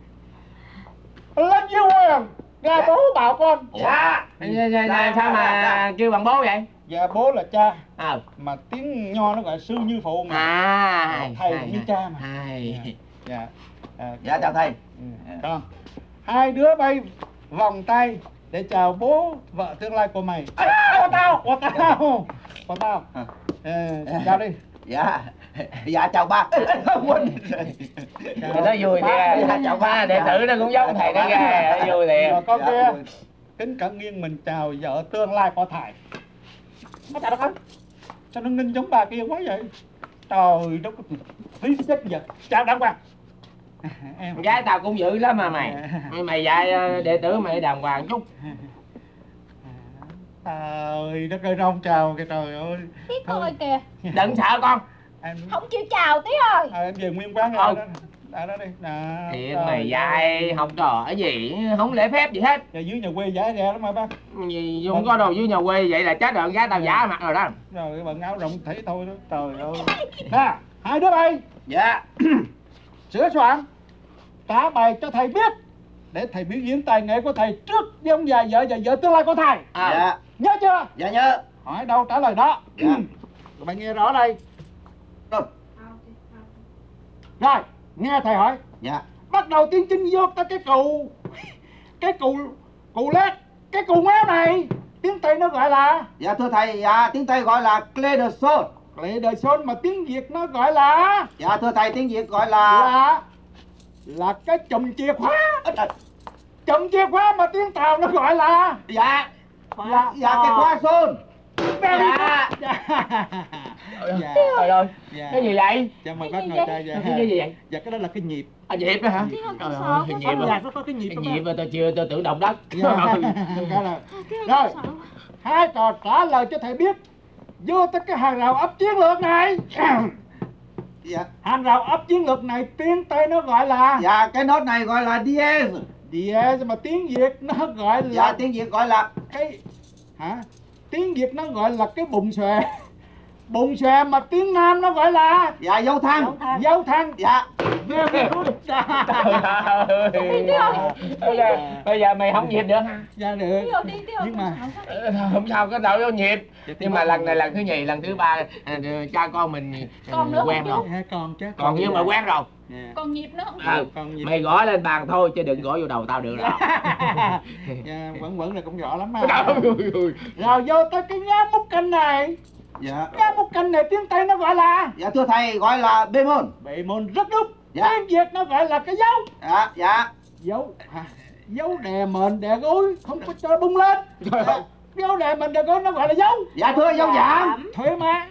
Lên dưới quyền ra bố bảo con. Dạ. Dạ, dạ, dạ, sao mà kêu bằng bố vậy? Dạ bố là cha. Ờ. Mà tiếng nho nó gọi sư như phụ mà. À, thầy hay, như cha mà. hay. Dạ. À, Dạ chào thầy. con. Hai đứa bay vòng tay để chào bố vợ tương lai của mày. À, của tao, của tao, của tao. À, chào đi. Dạ. Dạ chào ba. Quên. Nó vui thiệt. Dạ, chào ba. Đệ tử nó cũng giống thầy nó ghê, nó vui thiệt. Rồi con Dạ, kia vui. kính cẩn nghiêng mình chào vợ tương lai của thầy. Nó chào đó con. Sao nó ninh giống bà kia quá vậy? Trời đất ơi, phí chết giờ. Chào đàng hoàng. Em Gái tao cũng dữ lắm mà mày. Mày, mày dạy đệ tử mày đàng hoàng chút. Trời đất ơi, rong chào kìa, trời ơi. Tiếc thôi kìa. Đừng sợ con. Em Không chịu chào tí ơi. à, em về nguyên quán Ừ. rồi đó. Đã đó đi. Đó. Thiệt Trời mày ơi. dạy học trò cái gì không lễ phép gì hết. Dạ dưới nhà quê giả ra lắm mà bác. Gì không có đồ dưới nhà quê vậy là chết rồi, gái tao giả mặt rồi đó. Rồi cái bận áo rộng thấy thôi đó. Trời ơi. Nè, hai đứa bay Dạ. sửa soạn trả bài cho thầy biết để thầy biểu diễn tài nghệ của thầy trước với ông già vợ và vợ tương lai của thầy. À. Dạ. Nhớ chưa? Dạ nhớ. Hỏi đâu trả lời đó. Dạ. Rồi bạn nghe rõ đây. Rồi. Rồi, nghe thầy hỏi. Dạ. Bắt đầu tiến chinh vô tới cái cụ cái cụ cụ lét cái cụ méo này tiếng Tây nó gọi là Dạ thưa thầy, dạ tiếng Tây gọi là clé de sol. lệ đời xôn, mà tiếng Việt nó gọi là Dạ thưa thầy, tiếng Việt gọi là là là cái chùm chìa khóa. Ít ít. Chùm chìa khóa mà tiếng Tàu nó gọi là Dạ. là Dạ cái khóa sol. Dạ. Dạ. Dạ. Trời ơi, Dạ. cái gì vậy? Dạ mời bác ngồi đây. Dạ. Cái gì vậy? Dạ cái đó là cái nhịp. À, nhịp đó hả? Nhịp. Trời ơi, cái nhịp Âm à? nhạc nó có cái nhịp. Cái nhịp mà tao chưa tao tưởng động đất. Dạ. Cái là rồi. Hai trò trả lời cho thầy biết vô tới cái hàng rào ấp chiến lược này. Dạ. Hàng rào ấp chiến lược này tiếng Tây nó gọi là Dạ cái nốt này gọi là diez. Diez, mà tiếng Việt nó gọi là Dạ tiếng Việt gọi là cái hả? Tiếng Việt nó gọi là cái bụng xòe. Bụng xòe mà tiếng Nam nó gọi là dạ dấu thăng. dấu thăng. Dạ. Very good. Đi Tiếu ơi. Bây giờ, bây giờ mày không nhịp được hả? Dạ được. Tiếu ơi, đi Tiếu ơi. Nhưng mà Ờ, không sao có đâu có nhịp. Nhưng mà lần này lần thứ nhì, lần thứ ba à, cha con mình Còn nữa quen không rồi. dạ, còn chứ. Còn nhưng mà quen rồi. Dạ. Còn nhịp nữa không? À, Còn nhịp. mày gõ lên bàn thôi chứ đừng gõ vô đầu tao được rồi. Dạ, vẫn vẫn là cũng rõ lắm mà. Trời ơi. Rồi vô tới cái nhá múc canh này. Dạ. Nhá múc canh này tiếng Tây nó gọi là Dạ thưa thầy, gọi là bê môn. bệ môn rất đúng. Dạ. Tiếng Việt nó gọi là cái dấu. Dạ, dạ. Dấu à, dấu đè mền đè gối không có cho bung lên. Trời ơi. Dấu đè mền đè gối nó gọi là dấu. Dạ thưa dấu giảm. Thuế má.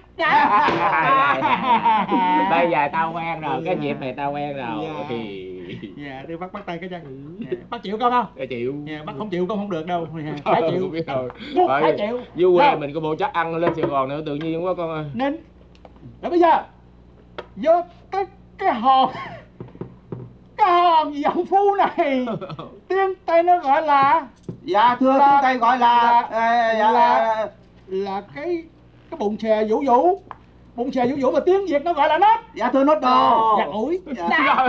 Bây giờ tao quen rồi, cái nhịp này tao quen rồi. Dạ. Thì Dạ, đi bắt bắt tay cái chân. Dạ, bác chịu con không? cái chịu. Dạ, bác không chịu con không được đâu. Dạ, phải chịu. Biết rồi. Buộc Phải- phải chịu. Dưới quê Nào. mình có bộ chắc ăn lên Sài Gòn nữa tự nhiên quá con ơi. Nên rồi bây giờ vô cái cái hòn cái hòn dòng phu này tiếng Tây nó gọi là Dạ thưa Là- tiếng Tây gọi là là- ờ, dạ, là- ờ, là cái cái bụng xè vũ vũ bụng xè vũ vũ mà tiếng Việt nó gọi là nốt. dạ thưa nốt đồ. Giặt ủi. Dạ.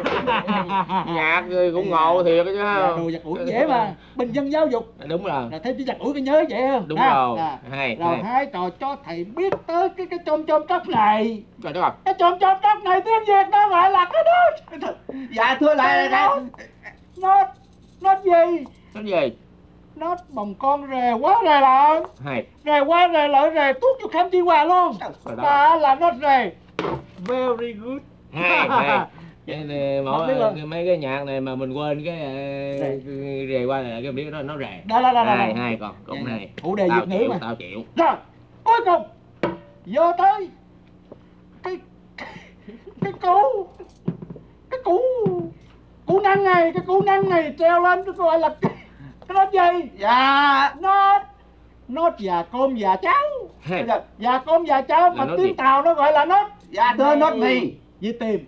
Nhạc rồi cũng ngộ thiệt chứ. Dạ, đồ giặt ủi dễ mà, bình dân giáo dục Đúng rồi. là thấy chỉ giặt ủi cái nhớ vậy không? Đúng Nè, rồi. nè. Hay, Rồi hay. hai trò cho thầy biết tới cái cái chôm chôm tróc này. Trời đất ơi. Cái chôm chôm tróc này tiếng Việt nó gọi là cái nốt. Dạ thưa lại Cái nốt. Nốt nốt gì? Cái gì? Nốt bồng con rè quá rè lợn, Hay. rè quá rè lợn rè tuốt vô khám chi hòa luôn. Trời đất ơi. Đó là nốt rè. Very good. Hay, hay. Cái này, Không mỗi biết rồi. cái, mấy cái nhạc này mà mình quên cái ờ, cái rề qua là cái biết nó nó rề. Đó đó đó đó. Hay, hay còn cũng Dạ, hay. phụ đề Tao Việt ngữ chịu, mà. tao chịu. Rồi, cuối cùng vô tới cái cái cú cái cú cú năng này, cái cú năng này treo lên cái gọi là cái, cái nốt gì? dạ Nốt nốt già cơm già cháo. Hay. Già cơm già cháo Là mà nốt tiếng gì? Tàu nó gọi là nốt. dạ thưa nốt mì. Dĩ tìm.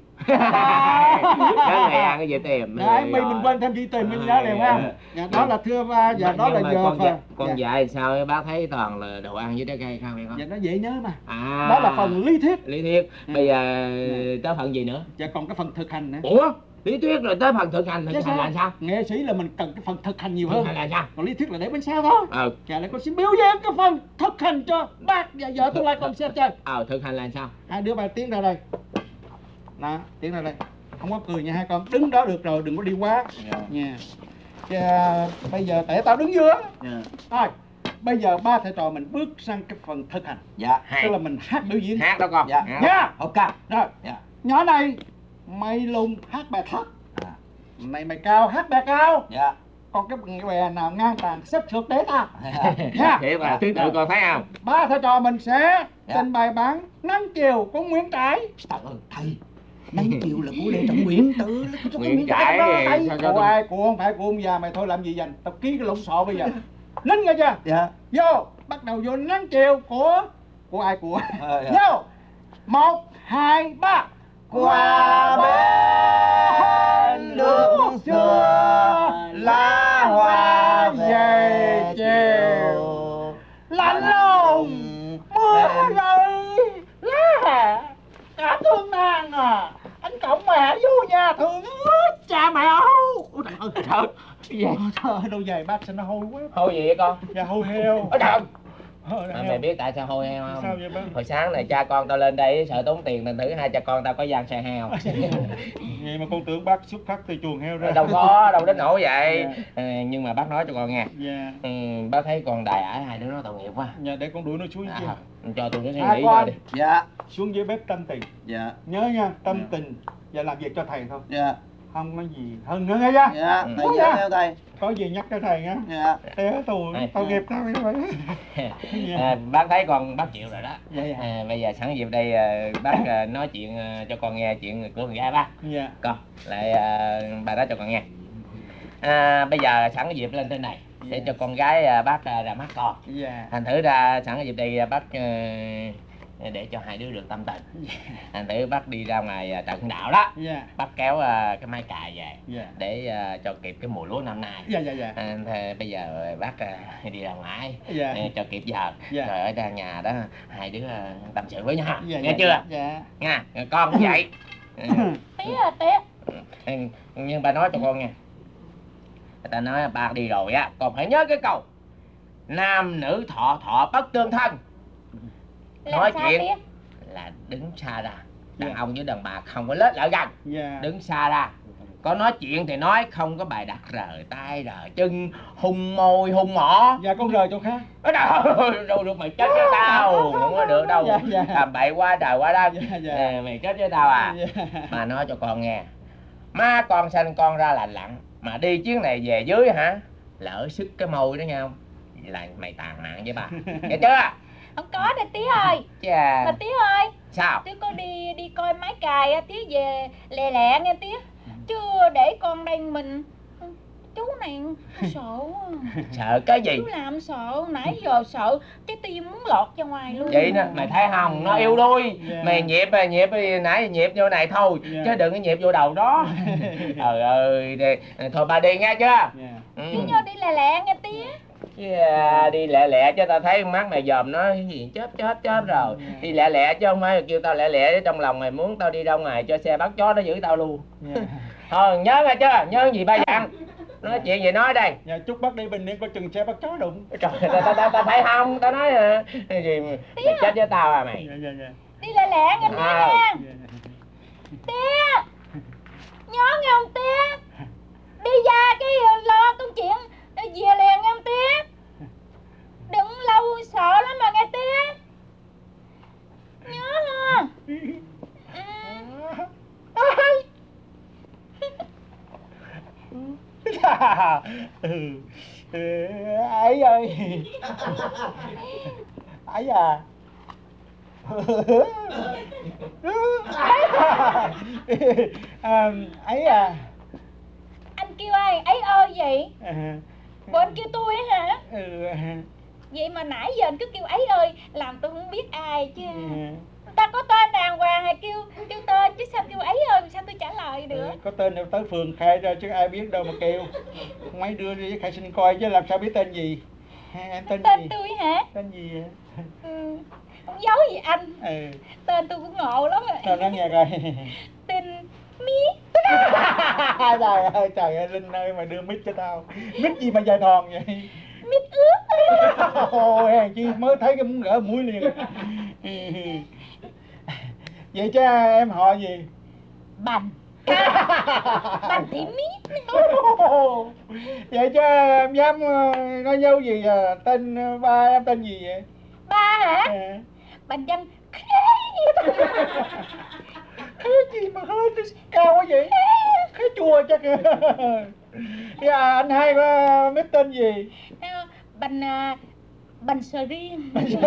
Cái này ăn cái dễ tìm. Đấy, mì mình quên thêm dĩ tìm mình nhớ liền phải không? Dạ, đó là thưa ba, dạ đó Nhưng là mà giờ con phần. dạ, con Dạ. dạy sao ấy, bác thấy toàn là đồ ăn với trái cây không vậy con? Dạ nó dễ nhớ mà. À. Đó là phần lý thuyết. lý thuyết. Ừ. Bây giờ tới phần gì nữa? Dạ còn cái phần thực hành nữa. Ủa? Lý thuyết rồi tới phần thực hành, Chứ thực hành là sao? Nghệ sĩ là mình cần cái phần thực hành nhiều Thực hơn. hành là sao? Còn lý thuyết là để bên sau thôi. Ờ, Dạ lại con xin biểu diễn cái phần thực hành cho bác và vợ tương lai con xem chơi. ờ thực hành là sao? Hai đứa ba tiến ra đây. Đó, tiến ra đây. Không có cười nha hai con, đứng đó được rồi, đừng có đi quá. Dạ. Nha. Dạ, bây giờ để tao đứng giữa. Dạ. Thôi, bây giờ ba thầy trò mình bước sang cái phần thực hành. Dạ. Hay. Tức là mình hát biểu diễn. Hát đó con. Dạ. Hát. Nha. Ok. Rồi, Dạ. nhỏ này mày lùn hát bài thấp. À. Này mày cao hát bài cao. Dạ. Còn cái bè nào ngang tàn xếp trượt để ta. Nha. Thiệt là thứ tự Dạ. con thấy không? Ba thầy trò mình sẽ Dạ. trình bày bản Nắng Chiều của Nguyễn Trãi. Trời ơi, thầy. Nắng chiều là của Lê Trọng Nguyễn tự Nguyễn Trãi thì sao cho Của tôi- ai? Của không phải của ông già mày thôi làm gì dành. Tao ký cái lộn xọ bây giờ. Nín nghe chưa? Dạ. Vô, bắt đầu vô Nắng Chiều của của ai của? Ờ, dạ. Vô. Một, hai, ba. Qua bên nước xưa lá hoa về chiều Lạnh lùng mưa rơi lá cả thương nàng à, anh cộng mẹ vô nhà thương cha mẹ âu. Ôi trời ơi, Trời ơi, cái gì? Ôi trời ơi, đôi giày bác sao nó hôi quá. Hôi gì vậy con? Dạ hôi heo. Ôi trời ơi. Hôi Mà heo. mày biết tại sao hôi heo không? Sao vậy bác? Hồi sáng này cha con tao lên đây sợ tốn tiền nên thử hai cha con tao có gian xe heo. Vậy mà con tưởng bác xuất phát từ chuồng heo ra. Đâu có, đâu đến nỗi vậy. Dạ. À, nhưng mà bác nói cho con nghe. Dạ. Ừ, bác thấy con đài ải hai đứa nó tội nghiệp quá. Dạ để con đuổi nó xuống chứ. À, cho tôi nó suy À, nghĩ con. rồi đi. Dạ. Xuống dưới bếp tâm tình. Dạ. Nhớ nha, tâm Dạ. tình và làm việc cho thầy thôi. Dạ. Không có gì hơn nữa nghe chưa? Dạ. Ừ. Thầy nhớ theo thầy. Có gì nhắc cho thầy nha. Dạ. Té tù, Đây. tao nghiệp tao vậy. À, bác thấy con bác chịu rồi đó. Dạ dạ. À, bây giờ sẵn dịp đây à, bác à, nói chuyện à, cho con nghe chuyện của con gái bác. Dạ. Con lại à, bà nói cho con nghe. À, bây giờ sẵn cái dịp lên trên này để Dạ. cho con gái à, bác à, ra mắt con. Dạ. Thành thử ra sẵn cái dịp đây à, bác à, để cho hai đứa được tâm tình. Thành thử bác đi ra ngoài à, trận đạo đó. Dạ. Bác kéo à, cái máy cày về Dạ. để à, cho kịp cái mùa lúa năm nay. Dạ dạ dạ. À, thì bây giờ bác à, đi ra ngoài Dạ. để cho kịp giờ. Dạ. Rồi ở ra nhà đó hai đứa à, tâm sự với nhau. Dạ, Nghe dạ, chưa? Dạ. Nha, con cũng vậy. Ừ. tía à tía. Ừ, nhưng bà nói cho con nghe, người ta nói ba đi rồi á, con phải nhớ cái câu nam nữ thọ thọ bất tương thân. Làm Nói sao chuyện tía? là đứng xa ra, đàn ông với đàn bà không có lết lại gần. Dạ. Đứng xa ra, có nói chuyện thì nói, không có bài đặt rời tay rời chân, hung môi hung mỏ. Dạ con rời chỗ khác. Ở đâu đâu được, mày chết với tao, không có được đâu. Dạ, dạ. Làm bậy quá trời quá đất. Dạ, dạ. Ờ, mày chết với tao à. Dạ. Mà nói cho con nghe, má con sanh con ra lành lặn, mà đi chuyến này về dưới hả, lỡ sức cái môi đó nha không, là mày tàn mạng với bà, nghe chưa? Không có đâu tía ơi. Chà. Mà tía ơi, Sao? tía có đi đi coi máy cài á, tía về lẹ lẹ nghe tía, chứ để con đây mình chú này sợ quá. Sợ cái gì? Chú làm sợ, nãy giờ sợ cái tim muốn lọt ra ngoài luôn. Vậy nè, mày thấy không, nó yếu đuôi. Yeah. Mày nhịp à, nhịp đi, nãy nhịp vô này thôi, Yeah. chứ đừng có nhịp vô đầu đó. Trời ơi, đi. Thôi bà đi nghe chưa? Dạ. Ừ. Tía nhớ đi lẹ lẹ nghe tía. Yeah, đi lẹ lẹ chứ tao thấy mắt mày dòm nó cái gì chết chết chết rồi. Đi lẹ lẹ chứ không phải kêu tao lẹ lẹ, trong lòng mày muốn tao đi ra ngoài cho xe bắt chó nó giữ tao luôn. Dạ. Thôi nhớ nghe chưa, nhớ gì ba dặn. Nói chuyện gì nói đây. Dạ chúc bác đi bình yên, có chừng xe bắt chó đụng. Trời, tao tao tao tao thấy không, tao nói à, cái gì mà mày chết với tao à mày. Dạ dạ dạ. Đi lẹ lẹ nghe tía À. nha. Dạ. Tía, nhớ nghe không tía? Đi ra cái lo công chuyện về liền nghe không tía? Đừng lâu sợ lắm mà nghe tía. Nhớ ha. Ừ. Ừ. Ấy ơi. Ấy à. À, ấy à. Anh kêu ai ấy ơi vậy? À, Bộ anh kêu tôi á hả? ừ, à, Vậy mà nãy giờ anh cứ kêu ấy ơi, làm tôi không biết ai chứ. ừ. Ta có tên đàng hoàng hay kêu kêu tên chứ sao kêu ấy ơi, sao tôi trả lời được? Có tên đâu tới phường khai ra chứ ai biết đâu mà kêu. Mấy đưa đi với khai sinh coi chứ làm sao biết tên gì. Ha, em tên, Tên gì? tôi hả? Tên gì vậy? Ừ, không giấu gì anh. Ừ. Tên tôi cũng ngộ lắm rồi. Sao nó nghe coi. Tên Mí. Trời ơi, trời ơi, Linh ơi mà đưa mít cho tao. Mít gì mà dài thòn vậy? Mít ướt. Ôi, hèn chi mới thấy cái muốn gỡ mũi liền. Vậy chứ em họ gì? Bành. Bành Thị Mít. Vậy chứ em dám nói dấu gì à? Tên ba em tên gì vậy? Ba hả? À. Bành Văn Khế. Khế gì mà hơi cao quá vậy? Khế chùa chắc. Dạ anh hai có biết tên gì? Bành à, Bành Sờ Riêng.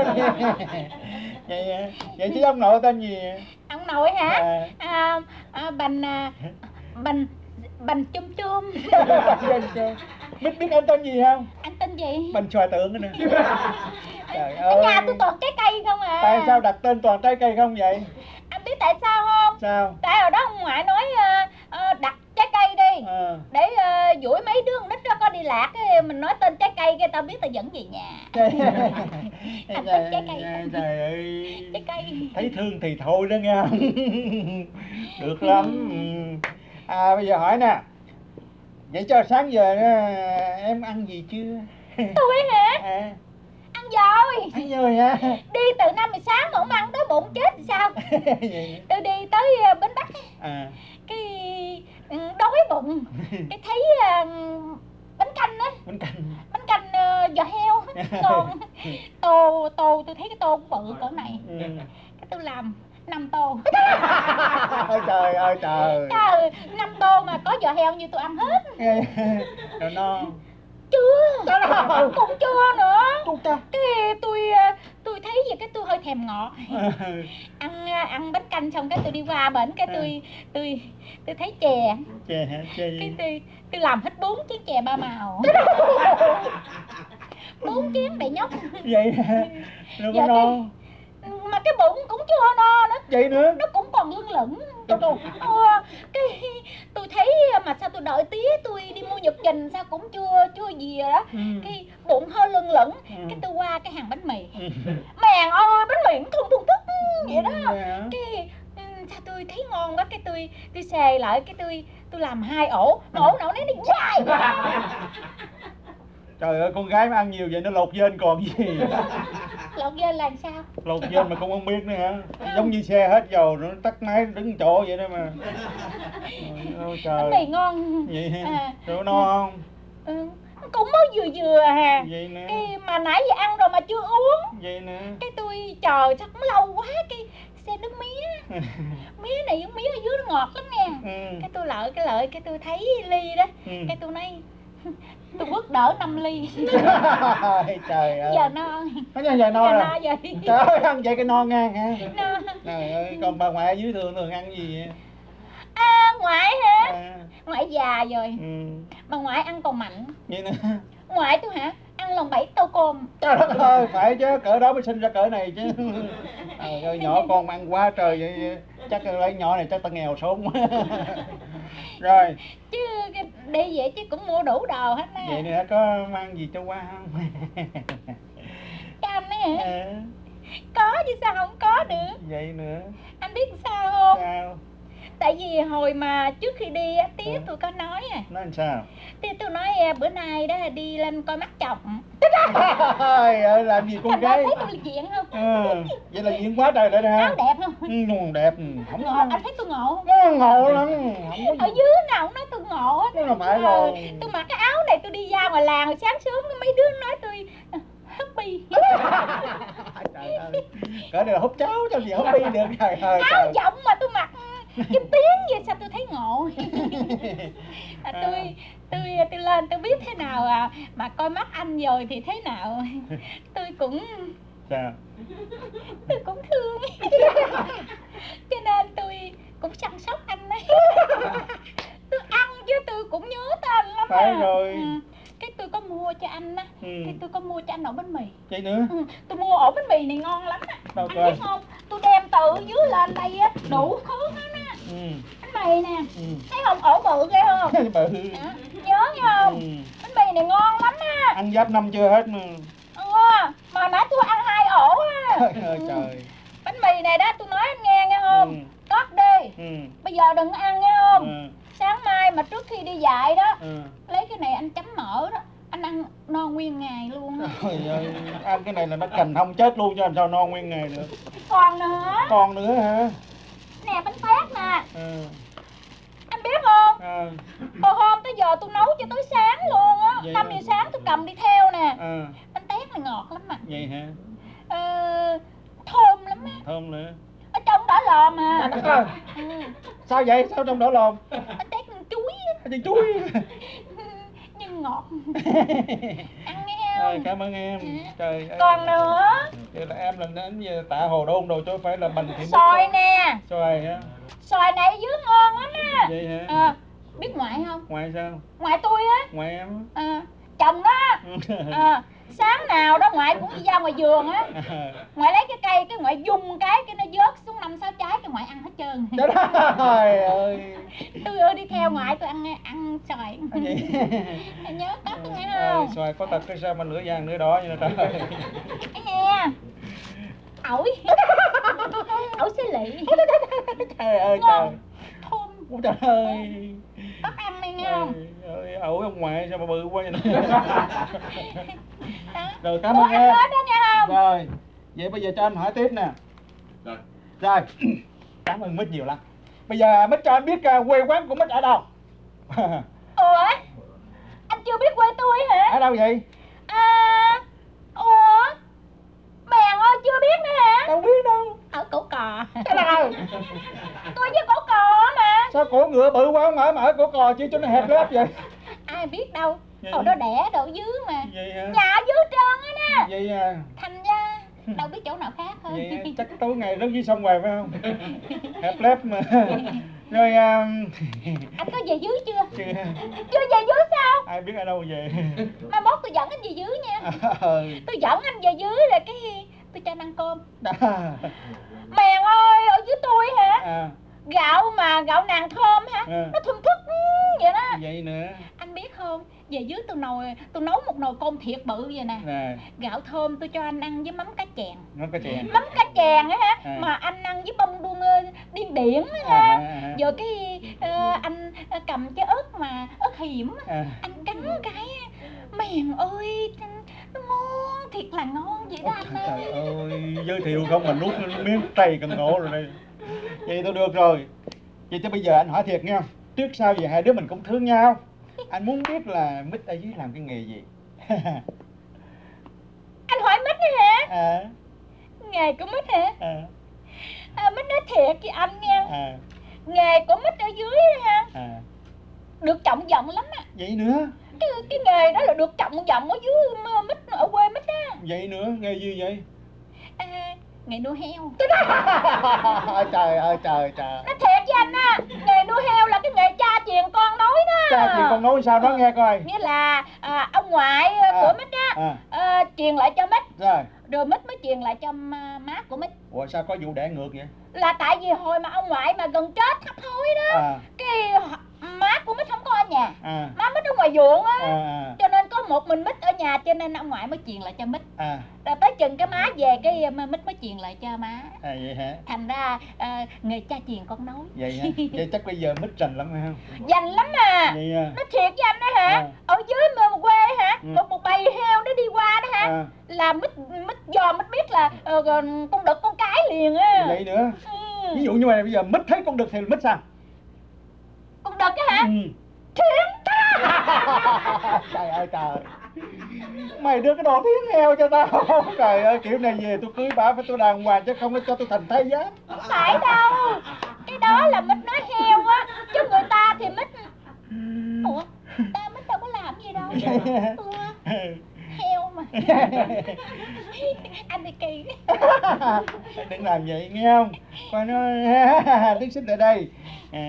Vậy vậy chứ ông nội tên gì? Ông nội hả? À. À, à, Bành à, Bành Bành Chum Chum. Biết biết anh tên gì không? Anh tên gì? Bành xoài tượng nữa nè. Trời Ở ơi. nhà tôi toàn trái cây không à. Tại sao đặt tên toàn trái cây không vậy? Anh biết tại sao không? Sao? Tại hồi đó ông ngoại nói uh, uh, đặt trái cây đi À. để uh, duỗi mấy đứa con nít đó có đi lạc cái mình nói tên trái cây cái tao biết tao dẫn về nhà. Anh thích trái cây không? Trời ơi. Trái cây. Thấy thương thì thôi đó nghe không? Được lắm. Ừ. À bây giờ hỏi nè. Vậy cho sáng giờ em ăn gì chưa? Tôi hả? À, Ăn rồi. ăn rồi hả? Đi từ năm mười sáng mà không ăn tới bụng chết thì sao? Vậy. Tôi đi tới uh, Bến Bắc À. cái ừ, đói bụng cái thấy uh, bánh canh á, Bánh canh. bánh canh uh, giò heo ngon. Tô tô tôi thấy cái tô cũng bự cỡ này, Ừ. cái tôi làm năm tô. Ôi trời ơi trời. Trời, năm tô mà có giò heo như tôi ăn hết. Rồi no. Chưa, cũng chưa nữa. Tốt ta. Cái tôi tôi thấy vậy cái tôi hơi thèm ngọt. Ăn ăn bánh canh xong cái tôi đi qua bển cái tôi tôi tôi thấy chè. Chè hả? Chè Cái gì? tôi tôi làm hết bốn chén chè ba màu. Bốn chén bậy nhóc. Vậy hả? Rồi Dạ, có no. cái- mà cái bụng cũng chưa no nữa, Vậy nữa. nó cũng còn lưng lửng. Trời ơi. Ờ, cái tôi thấy mà sao tôi đợi tía tôi đi mua nhật trình sao cũng chưa chưa gì rồi đó. Ừ. Cái bụng hơi lưng lửng, Ừ. cái tôi qua cái hàng bánh mì. Ừ. Mèn ơi, bánh mì cũng thun thun thức vậy đó. Dạ. Cái ừ, sao tôi thấy ngon quá, cái tôi tôi xề lại, cái tôi tôi làm hai ổ, mà ổ nào nấy nó dài quá. Trời ơi, con gái mà ăn nhiều vậy nó lột dên còn gì. Lột dên làm sao? Lột dên mà con không biết nữa hả? Giống như xe hết dầu nó tắt máy đứng chỗ vậy đó mà. Ôi trời. Bánh mì ngon. Vậy ha? À. Rồi no không? Ừ, cũng mới vừa vừa à. Vậy nè. Cái mà nãy giờ ăn rồi mà chưa uống. Vậy nè. Cái tôi chờ chắc cũng lâu quá, cái xem nước mía. Mía này với mía ở dưới nó ngọt lắm nha. Ừ. Cái tôi lợi cái lợi cái tôi thấy ly đó. Ừ. Cái tôi nói tôi quất đỡ năm ly. Trời ơi. Giờ no. Nó giờ giờ no Giờ rồi. no vậy. Trời ơi, ăn vậy cái no ngang hả? No. Trời ơi, còn bà ngoại ở dưới thường thường ăn gì vậy? À, ngoại hả? À. Ngoại già rồi. Ừ. Bà ngoại ăn còn mạnh. Vậy nè. Ngoại tôi hả? Ăn lần bảy tô cơm. Trời đất ơi, phải chứ, cỡ đó mới sinh ra cỡ này chứ. Trời ơi, nhỏ con ăn quá trời vậy. Chắc lấy nhỏ này chắc ta nghèo sống. Rồi. Chứ đi vậy chứ cũng mua đủ đồ hết á. Vậy nè, có mang gì cho qua không? Cho anh ấy hả? À. Có chứ sao không có được. Vậy nữa. Anh biết sao không? Sao? Tại vì hồi mà trước khi đi á, tía Ừ. tôi có nói à. Nói làm sao? Tía tôi nói bữa nay đó đi lên coi mắt chồng. Trời ơi, làm gì con Thành ra gái? thấy tôi là diện không? Ừ. Vậy là diện quá trời rồi đó hả? Áo đẹp không? Ừ, còn đẹp, không Ngộ, ngon. anh thấy tôi ngộ không? Nó ngộ lắm. Không có Ở gì. dưới nào cũng nói tôi ngộ hết. Đó là phải rồi. Ừ, tôi mặc cái áo này tôi đi ra ngoài làng rồi sáng sớm có mấy đứa nói tôi happy. Trời ơi. Cỡ này là hút cháo cho gì hút đi được. Trời ơi. Áo Trời. rộng mà tôi mặc kim tuyến vậy sao tôi thấy ngộ. À, tôi tôi tôi lên tôi biết thế nào à, mà coi mắt anh rồi thì thế nào. Tôi cũng Sao? tôi cũng thương. Cho nên tôi cũng săn sóc anh ấy. Tôi ăn chứ tôi cũng nhớ tên lắm. Phải à. rồi. Ừ. Cái tôi có mua cho anh á. Ừ. Cái tôi có mua cho anh ổ bánh mì. Vậy nữa. Ừ. Tôi mua ổ bánh mì này ngon lắm á. Đâu Anh coi. biết không? Tôi đem từ dưới lên đây á đủ thứ hết á. Ừ. Bánh mì nè. Ừ. Thấy không? Ổ bự ghê không? Bự. Đó. Nhớ nha không? Ừ. Bánh mì này ngon lắm á. Ăn giáp năm chưa hết mà. Ừ. Mà nãy tôi ăn hai ổ á. Trời ơi trời. Bánh mì này đó tôi nói anh nghe nghe không? Ừ. Cất đi. Ừ. Bây giờ đừng ăn nghe không? Ừ. Sáng mai mà trước khi đi dạy đó, Ừ. lấy cái này anh chấm mỡ đó, anh ăn no nguyên ngày luôn á. Trời ơi, ăn cái này là nó cành không chết luôn chứ làm sao no nguyên ngày được. Còn nữa, Còn nữa hả? nè bánh tét nè, Ừ. anh biết không? À. Hồi hôm tới giờ tôi nấu cho tới sáng luôn á. Vậy năm hả? giờ sáng tôi cầm đi theo nè. À. Bánh tét này ngọt lắm mà. Vậy hả? Ờ, thơm lắm á. Thơm nữa. Ở trong đó lò mà. À. Ừ. Sao vậy? Sao trong đó lồn? Bánh tét con chuối á. Chị chuối. Nhưng ngọt. Ăn nghe Rồi, không? cảm ơn em. Ừ. Trời ơi. Còn nữa, Vậy là em là đến về tạ Hồ Đôn rồi chứ không phải là Bành Thị Bích. xoài nè. Xoài hả? Xoài này ở dưới ngon lắm á. Vậy hả? À, biết ngoại không? Ngoài sao? Ngoại tôi á. Ngoài em. À, chồng đó. À, sáng nào đó ngoại cũng đi ra ngoài vườn á. Ngoại lấy cái cây cái ngoại dùng cái cái nó vớt xuống năm sáu trái cái ngoại ăn hết trơn. Trời ơi. Tôi ơi đi theo ngoại tôi ăn ăn xoài. Vậy. Anh nhớ cất tôi nghe Ơi, không? xoài có thật cái sao mà nửa vàng nửa đỏ vậy nè trời ơi. Anh nghe. Ổi. Ổi xí lị. Trời ơi trời. Ngon. Thơm. Ôi trời ơi. Cất ăn đi nghe không? Trời ơi, ẩu ông ngoại sao mà bự quá vậy nè. Đó. Rồi cảm Ủa, ơn anh em. hết đó nghe không? Rồi, vậy bây giờ cho anh hỏi tiếp nè. Rồi. Rồi, cảm ơn Mít nhiều lắm. Bây giờ Mít cho anh biết uh, quê quán của Mít ở đâu? Ủa? Anh chưa biết quê tôi hả? Ở đâu vậy? À, ủa? Bèn ơi chưa biết nữa hả? Đâu biết đâu. Ở cổ cò. Cái nào? Tôi với cổ cò mà. Sao cổ ngựa bự quá mở mở cổ cò chứ cho nó hẹp lớp vậy? Ai biết đâu. Vậy Hồi đó đẻ đồ dưới mà. Vậy hả? Nhà ở dưới trơn á nè. Vậy à? Thành ra đâu biết chỗ nào khác hơn. Vậy à? Chắc tối ngày rớt dưới sông hoài phải không? Hẹp lớp mà. Rồi à... Anh có về dưới chưa? Chưa. Chưa về dưới sao? Ai biết ở đâu về? Mai mốt tôi dẫn anh về dưới nha. Ừ. Tôi dẫn anh về dưới rồi cái tôi cho anh ăn cơm. Đó. Mèn ơi, ở dưới tôi hả? À. Gạo mà gạo nàng thơm hả? À. Nó thơm phức vậy đó. Vậy nữa. Anh biết không, về dưới tôi nồi tôi nấu một nồi cơm thiệt bự vậy nè. Nè. Gạo thơm tôi cho anh ăn với mắm cá chèn. Mắm cá chèn. Mắm cá chèn á hả? À. Mà anh ăn với bông đuông điên điển á ha. À, à, à. Rồi cái uh, anh cầm cái ớt mà ớt hiểm á, À. anh cắn cái mèn ơi nó ngon thiệt là ngon vậy đó anh ơi. Trời ơi, giới thiệu không mà nuốt miếng trầy cần ngộ rồi đây. Vậy tôi được rồi. Vậy chứ bây giờ anh hỏi thiệt nghe không? Trước sau gì hai đứa mình cũng thương nhau. Anh muốn biết là Mít ở dưới làm cái nghề gì? Anh hỏi Mít nữa hả? À. Nghề của Mít hả? À. À, Mít nói thiệt với anh nghe. À. Nghề của Mít ở dưới đó ha, À. được trọng vọng lắm á. Vậy nữa. Cái, cái nghề đó là được trọng vọng ở dưới Mít, ở quê Mít á. Vậy nữa, nghề gì vậy? À, nghề nuôi heo. Trời ơi trời trời. Nói thiệt với anh á, nghề nuôi heo là cái nghề cha truyền con nối đó. Cha truyền con nói sao đó nghe coi. Nghĩa là à, ông ngoại À. của Mít á, À. à, truyền lại cho Mít, Rồi. rồi Mít mới truyền lại cho má má của Mít. Ủa sao có vụ đẻ ngược vậy? Là tại vì hồi mà ông ngoại mà gần chết hấp hối đó, À. cái má của Mít không có ở nhà, À. má Mít ở ngoài ruộng á. À. À. Cho nên có một mình Mít ở nhà, cho nên ông ngoại mới truyền lại cho Mít. À. Rồi tới chừng cái má về cái Mít mới truyền lại cho má. À vậy hả? Thành ra à, nghề cha truyền con nối. Vậy hả? Vậy chắc bây giờ Mít rành lắm phải không? Dành lắm à. Vậy à. Nói thiệt với anh đó hả? À. Ở dưới mà quê hả? Ừ. Một một bầy heo nó đi qua đó hả? À. Là Mít Mít dò Mít biết là uh, con đực con cái liền á. Vậy nữa. Ừ. Ví dụ như vậy bây giờ Mít thấy con đực thì Mít sao? Con đực á hả? Ừ. Thiệt. Trời ơi trời. Mày đưa cái đồ thiến heo cho tao. Trời ơi kiểu này về tôi cưới bà phải tôi đàng hoàng chứ không nó cho tôi thành thái giám. Không phải đâu. Cái đó là Mít nói heo á, chứ người ta thì Mít. Ủa? Ta Mít đâu có làm gì đâu. Ừ. Heo mà. Anh thì kỳ. Đừng làm vậy nghe không? Coi nó đứng xích lại đây. À.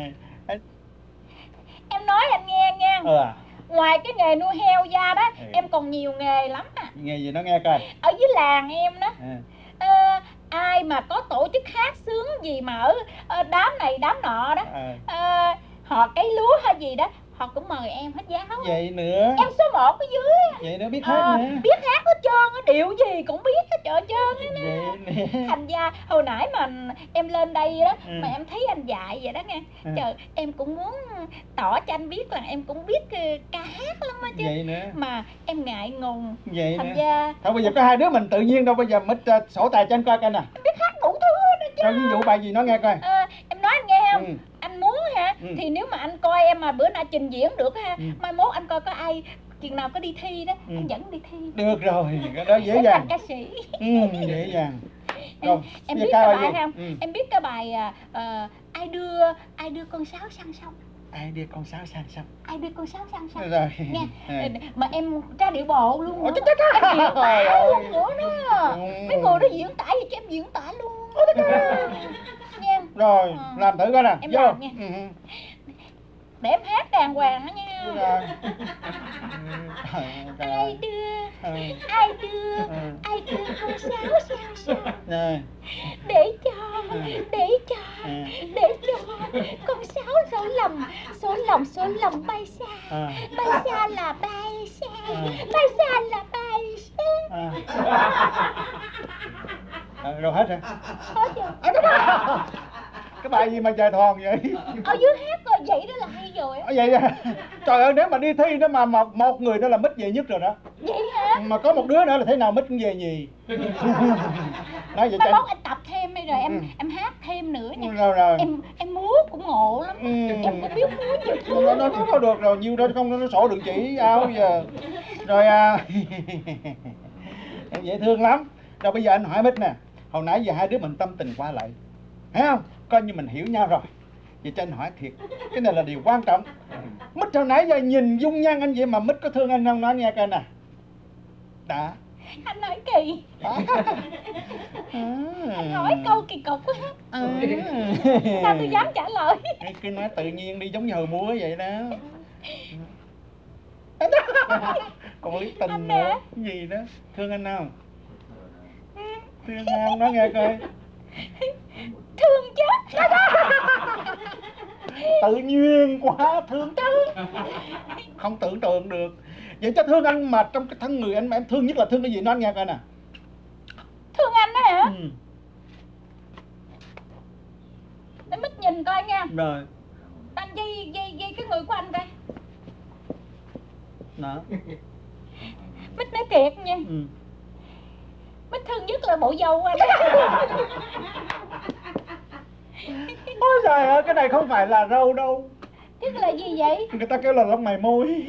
Em nói anh nghe nha. Ừ à. Ngoài cái nghề nuôi heo ra đó, Ừ. em còn nhiều nghề lắm à. Nghe gì nó nghe coi. Ở dưới làng em đó, À. ờ, ai mà có tổ chức hát sướng gì mà ở ờ, đám này đám nọ đó, À. ờ, họ cấy lúa hay gì đó, họ cũng mời em hết giáo. Vậy nữa. Em số một ở dưới. Vậy nữa biết hát Ờ, nữa. biết hát hết trơn á, điệu gì cũng biết hết trơn trơn á. Vậy nữa. Thành ra hồi nãy mà em lên đây đó, Ừ. mà em thấy anh dạy vậy đó nghe. Ừ. Trời, em cũng muốn tỏ cho anh biết là em cũng biết ờ, ca hát lắm á chứ. Vậy nữa. Mà em ngại ngùng. Vậy Thành nữa. ra Thôi bây giờ có hai đứa mình tự nhiên đâu, bây giờ Mít uh, sổ tài cho anh coi coi nè. em biết hát đủ thứ hết đó chứ. Rồi ví dụ bài gì nó nghe coi. Ờ, em nói anh nghe không? Ừ. Anh muốn hả? Ừ. Thì nếu mà anh coi em mà bữa nào trình diễn được ha, Ừ. mai mốt anh coi có ai chừng nào có đi thi đó, Ừ. anh dẫn đi thi. Được rồi, cái đó dễ Để dàng. thành ca sĩ. Ừ, dễ dàng. Em, Rồi, em bây giờ biết ca cái bài bài gì? không? Ừ. Em biết cái bài à, ờ, ai đưa ai đưa con sáo sang sông. Ai đưa con sáo sang sông. Ai đưa con sáo sang sông. Rồi. Nha. À. Mà em ra điệu bộ luôn Ôi, nữa. chết, chết, Em diễn tả trời ơi. luôn nữa đó. Ừ. Mấy người đó diễn tả gì cho em diễn tả luôn. Nha. Rồi, Ờ. làm thử coi nè. Em Vô. làm nha. Ừ. Để em hát đàng hoàng đó nha. Rồi. Trời ơi, Ai đưa Ừ. ai đưa Ừ. ai đưa con sáo sang sông Rồi. để cho Ừ. để cho Ừ. để cho con sáo số lồng số lồng số lồng bay xa, À. bay xa là bay xa, Ừ. bay xa là bay xa. À. À, rồi hết rồi. Hết rồi. Cái bài gì mà dài thòn vậy? Ở dưới hát rồi vậy đó là hay rồi á. Ở vậy à? Trời ơi, nếu mà đi thi đó mà một, một người đó là Mít về nhất rồi đó. Vậy hả? Mà có một đứa nữa là thế nào Mít cũng về nhì. Nói vậy Mai cho mốt anh tập thêm đi rồi em Ừ. em hát thêm nữa nha. rồi rồi. Em em múa cũng ngộ lắm. Ừ. Em cũng biết múa nhiều thứ. Nó nó nó được rồi, nhiêu đó không nó sổ đường chỉ ao giờ. Rồi à. Em dễ thương lắm. Rồi bây giờ anh hỏi Mít nè, hồi nãy giờ hai đứa mình tâm tình qua lại, thấy không? Coi như mình hiểu nhau rồi. Vậy cho anh hỏi thiệt, cái này là điều quan trọng. Mít hồi nãy giờ nhìn dung nhan anh vậy mà Mít có thương anh không? Nói nghe coi nè. Đã. Anh nói kỳ. À. Anh hỏi câu kỳ cục quá. À. Sao tôi dám trả lời. Cái nói tự nhiên đi giống như hồi múa vậy đó. Còn lý tình Anh nữa. nè. Cái gì đó? Thương anh không? Thương anh không? Nói nghe coi. Thương chứ. Tự nhiên quá, thương chứ. Không tưởng tượng được. Vậy chứ thương anh mà trong cái thân người anh mà em thương nhất là thương cái gì, nói anh nghe coi nè. Thương anh đó hả? Ừ. Để Mít nhìn coi nha. Rồi. Anh dây dây dây cái người của anh coi. Đó. Mít nói thiệt nha. Ừ. Mít thương nhất là bộ dâu anh. Ôi trời ơi, cái này không phải là râu đâu. Tức là gì vậy? Người ta kêu là lông mày môi.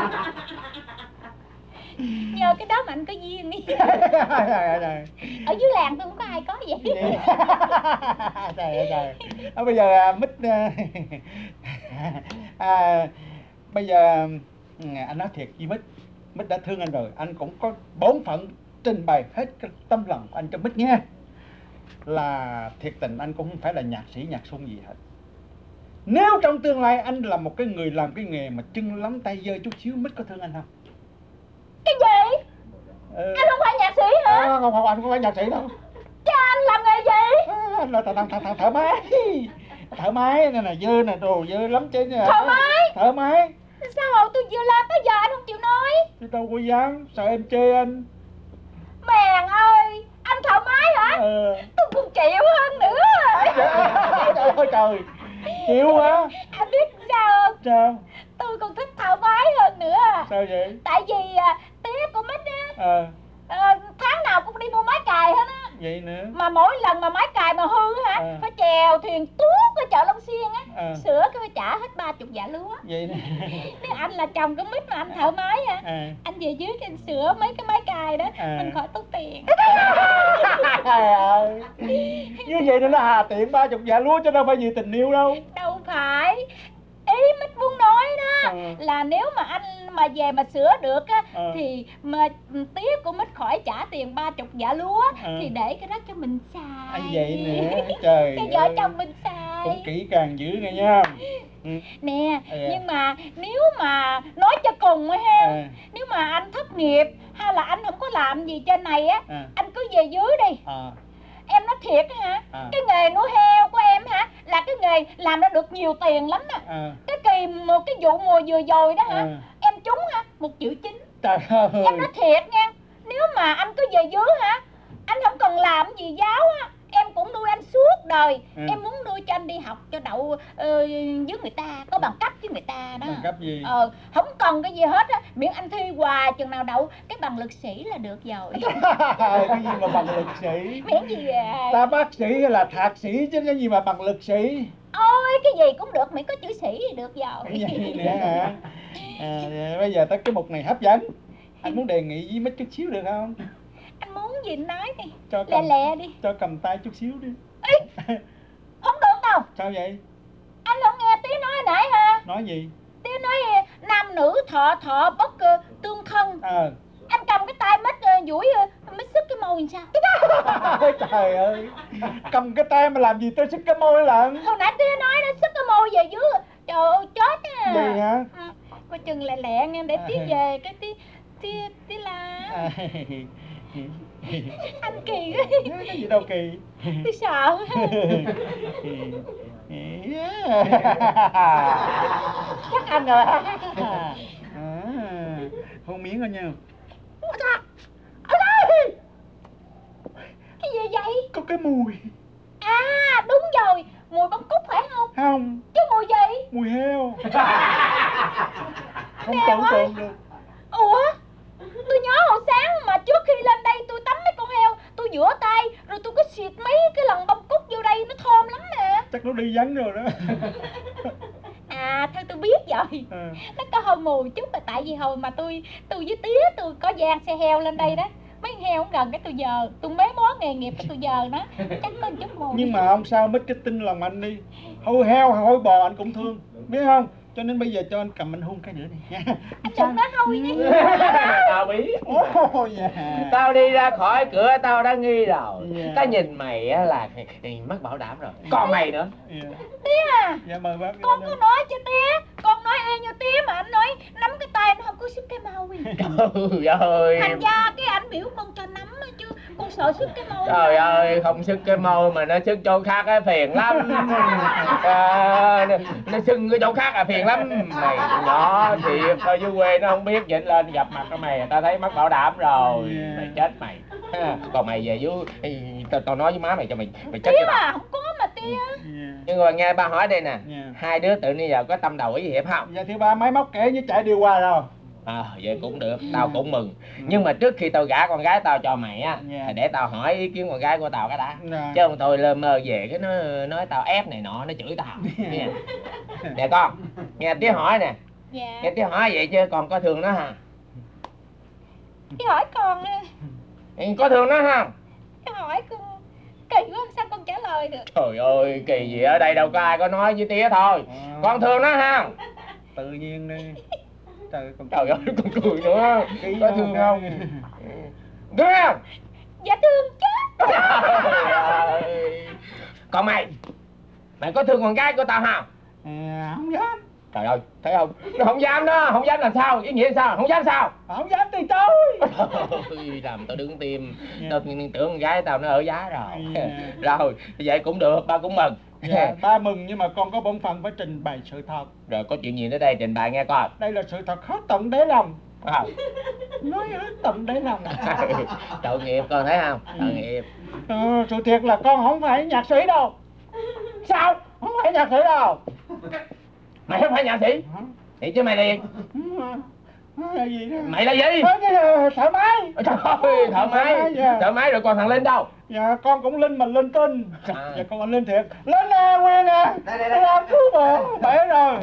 Nhờ cái đó mà anh có duyên đi. Ở dưới làng tôi không có ai có vậy. Trời ơi trời. À, bây giờ à, Mít à, à, bây giờ anh nói thiệt với Mít, Mít đã thương anh rồi, anh cũng có bổn phận trình bày hết cái tâm lòng của anh cho Mít nghe. Là thiệt tình anh cũng không phải là nhạc sĩ nhạc sung gì hết. Nếu trong tương lai anh là một cái người làm cái nghề mà chân lắm tay dơ chút xíu, Mít có thương anh không? Cái gì? Ừ. Anh không phải nhạc sĩ hả? À, không, không, anh không phải nhạc sĩ đâu. Cha anh làm nghề gì? À, anh là thợ, thợ, thợ, thợ máy. Thợ máy này nè, dơ nè, đồ dơ lắm chứ. Thợ máy? Thợ máy. Sao hồi tôi vừa làm tới giờ anh không chịu nói? Tôi đâu có dám, sợ em chê anh. Mèn ơi, anh thợ máy hả? Ờ. Tôi còn chịu hơn nữa. Trời ơi trời, chịu hả? Anh biết sao không? Sao? Tôi còn thích thợ máy hơn nữa. Sao vậy? Tại vì à, tía của Mít á, Ờ. à, tháng nào cũng đi mua máy cài hết á. Vậy nữa. Mà mỗi lần mà máy cài mà hư hả, À. phải chèo thuyền tuốt ở chợ Long Xuyên á, À. sửa cái phải trả hết ba chục dạ lúa. Vậy nè. Nếu anh là chồng của Mít mà anh thợ máy hả, À. anh về dưới cái anh sửa mấy cái máy cài đó, À. mình khỏi tốn tiền. Trời ơi. Như vậy nên là hà tiện ba chục dạ lúa chứ đâu phải vì tình yêu đâu. Đâu phải. Ý Mít muốn nói đó Ừ. là nếu mà anh mà về mà sửa được á, Ừ. thì mà tía của Mít khỏi trả tiền ba chục dạ lúa, Ừ. thì để cái đó cho mình xài. À, vậy nữa. Trời Cho vợ ơi. chồng mình xài. Cũng kỹ càng dữ nghe nha. Ừ. Nè, Ừ. nhưng mà nếu mà nói cho cùng á ha, À. nếu mà anh thất nghiệp hay là anh không có làm gì trên này á, À. anh cứ về dưới đi. À. Em nói thiệt á hả, À. cái nghề nuôi heo của em hả, là cái nghề làm ra được nhiều tiền lắm á. À. Cái kỳ một cái vụ mùa vừa rồi đó hả, À. em trúng hả một triệu chín. Trời ơi. Em nói thiệt nha, nếu mà anh cứ về dưới hả, anh không cần làm gì giáo á, em cũng nuôi anh suốt đời. Ừ. Em muốn nuôi cho anh đi học cho đậu uh, với người ta, có bằng cấp với người ta đó. Bằng cấp gì? Ờ, không cần cái gì hết á, miễn anh thi hoài chừng nào đậu cái bằng lực sĩ là được rồi. Cái gì mà bằng lực sĩ? Miễn gì à? Ta bác sĩ hay là thạc sĩ chứ cái gì mà bằng lực sĩ? Ôi cái gì cũng được, miễn có chữ sĩ thì được rồi. Vậy nữa hả? À, bây giờ tới cái mục này hấp dẫn. Anh muốn đề nghị với Mít chút xíu được không? Anh muốn gì nói đi, Cho lẹ cầm, lẹ đi. cho cầm tay chút xíu đi. Ê, không được đâu. Sao vậy? Anh không nghe tía nói hồi nãy hả? Nói gì? Tía nói nam nữ thọ thọ bất uh, tương thân. Ờ. Anh cầm cái tay Mít uh, duỗi uh, Mít sức cái môi làm sao? Ôi trời ơi. Cầm cái tay mà làm gì tôi sức cái môi lận. Hồi nãy tía nói nó sức cái môi về dưới. Trời ơi chết à. Vậy hả? Ừ. Coi chừng lẹ lẹ nghe để tía về cái tía tía tía la. À. Anh kỳ quá. Cái gì đâu kỳ. Tôi sợ. Chắc anh rồi. À, hôn miếng thôi nha. Ở đây. Cái gì vậy? Có cái mùi. À đúng rồi, mùi bông cúc phải không? Không. Chứ mùi gì? Mùi heo. Không Nè tưởng ơi. tượng được. Ủa? Tôi nhớ hồi sáng mà trước khi lên đây tôi tắm mấy con heo, tôi rửa tay rồi tôi có xịt mấy cái lần bông cúc vô đây, nó thơm lắm nè. Chắc nó đi vắng rồi đó. À theo tôi biết rồi. À. Nó có hơi mùi chút là tại vì hồi mà tôi tôi với tía tôi có gian xe heo lên đây đó, mấy con heo cũng gần cái tôi giờ tôi mấy món nghề nghiệp cái tôi giờ nó chắc có chút mùi. Nhưng mà không sao, Mít cái tin lòng anh đi. Hôi heo hôi bò anh cũng thương, biết không? Cho nên bây giờ cho anh cầm anh hôn cái nữa đi nha. Anh đừng nói hôi nhé. Tao biết. Ồ, dạ. Tao đi ra khỏi cửa tao đã nghi rồi. Dạ. Tao nhìn mày á là mất bảo đảm rồi. Còn mày nữa. Dạ. Tía à, Dạ mời bác. con cứ nói cho tía. Con nói y như tía mà anh nói nắm cái tay nó không có sức cái mâu. Trời ơi. Thành ra cái anh biểu con cho nắm á chứ con sợ sức cái mâu. Trời ơi, không sức cái môi mà nó sức chỗ khác á phiền lắm. À, nó, nó sưng cái chỗ khác à phiền lắm. Mày nhỏ thiệt ở dưới quê nó không biết vậy lên gặp mặt của mày tao thấy mất bảo đảm rồi. Mày chết mày. À, còn mày về dưới tao, tao nói với má mày cho mày mày chết Tía cho à, không có mà tía. Nhưng mà nghe ba hỏi đây nè, Yeah. hai đứa tự nhiên giờ có tâm đầu ý hiệp không? Dạ thưa ba, máy móc kể với chạy điều hòa rồi. À, vậy cũng được, tao cũng mừng. Nhưng mà trước khi tao gả con gái tao cho mày á, Yeah. thì để tao hỏi ý kiến con gái của tao cái đã. Rồi. Chứ không thôi lơ mơ về cái nó nói tao ép này nọ, nó chửi tao. Nghe. Nè con, nghe tía hỏi nè, Dạ. nghe tía hỏi vậy chứ còn có thương nó hả? Tía hỏi con đi. Ừ, có thương nó không? Tía hỏi con kỳ quá sao con trả lời được. Trời ơi, kỳ gì ở đây đâu có ai có nói với tía thôi. À. Con thương nó không? Tự nhiên đi. Trời, con Trời ơi, con cười nữa. Ký Có vô thương cái- không? Thương không? Dạ thương chứ. Trời ơi. Còn mày, mày có thương con gái của tao không? À, không dám. Trời ơi, thấy không? Nó không dám đó, không dám làm sao? Ý nghĩa sao? Không dám sao? Không dám từ chối. Ôi, làm tao đứng tim. Dạ. Tao tưởng con gái tao nó ở giá rồi. Dạ. Rồi, vậy cũng được, ba cũng mừng. Dạ, ba mừng nhưng mà con có bổn phận phải trình bày sự thật. Rồi có chuyện gì nữa đây trình bày nghe coi. Đây là sự thật hết tận đáy lòng. À. Nói hết tận đáy lòng. Tội nghiệp con thấy không? Tội nghiệp. Ờ, sự thiệt là con không phải nhạc sĩ đâu. Sao? Không phải nhạc sĩ đâu. Mày không phải nhạc sĩ? Hả? Vậy chứ mày là gì? Là gì đó? Mày là gì? Ờ, cái là thợ máy. Trời ơi, thợ máy. Dạ. Thợ máy rồi còn thằng Linh đâu? Dạ con cũng linh mà linh tinh. À. Dạ con linh thiệt. Linh nè, Nguyên nè. Đây, đây, đây. Làm cứu mà. Bể rồi.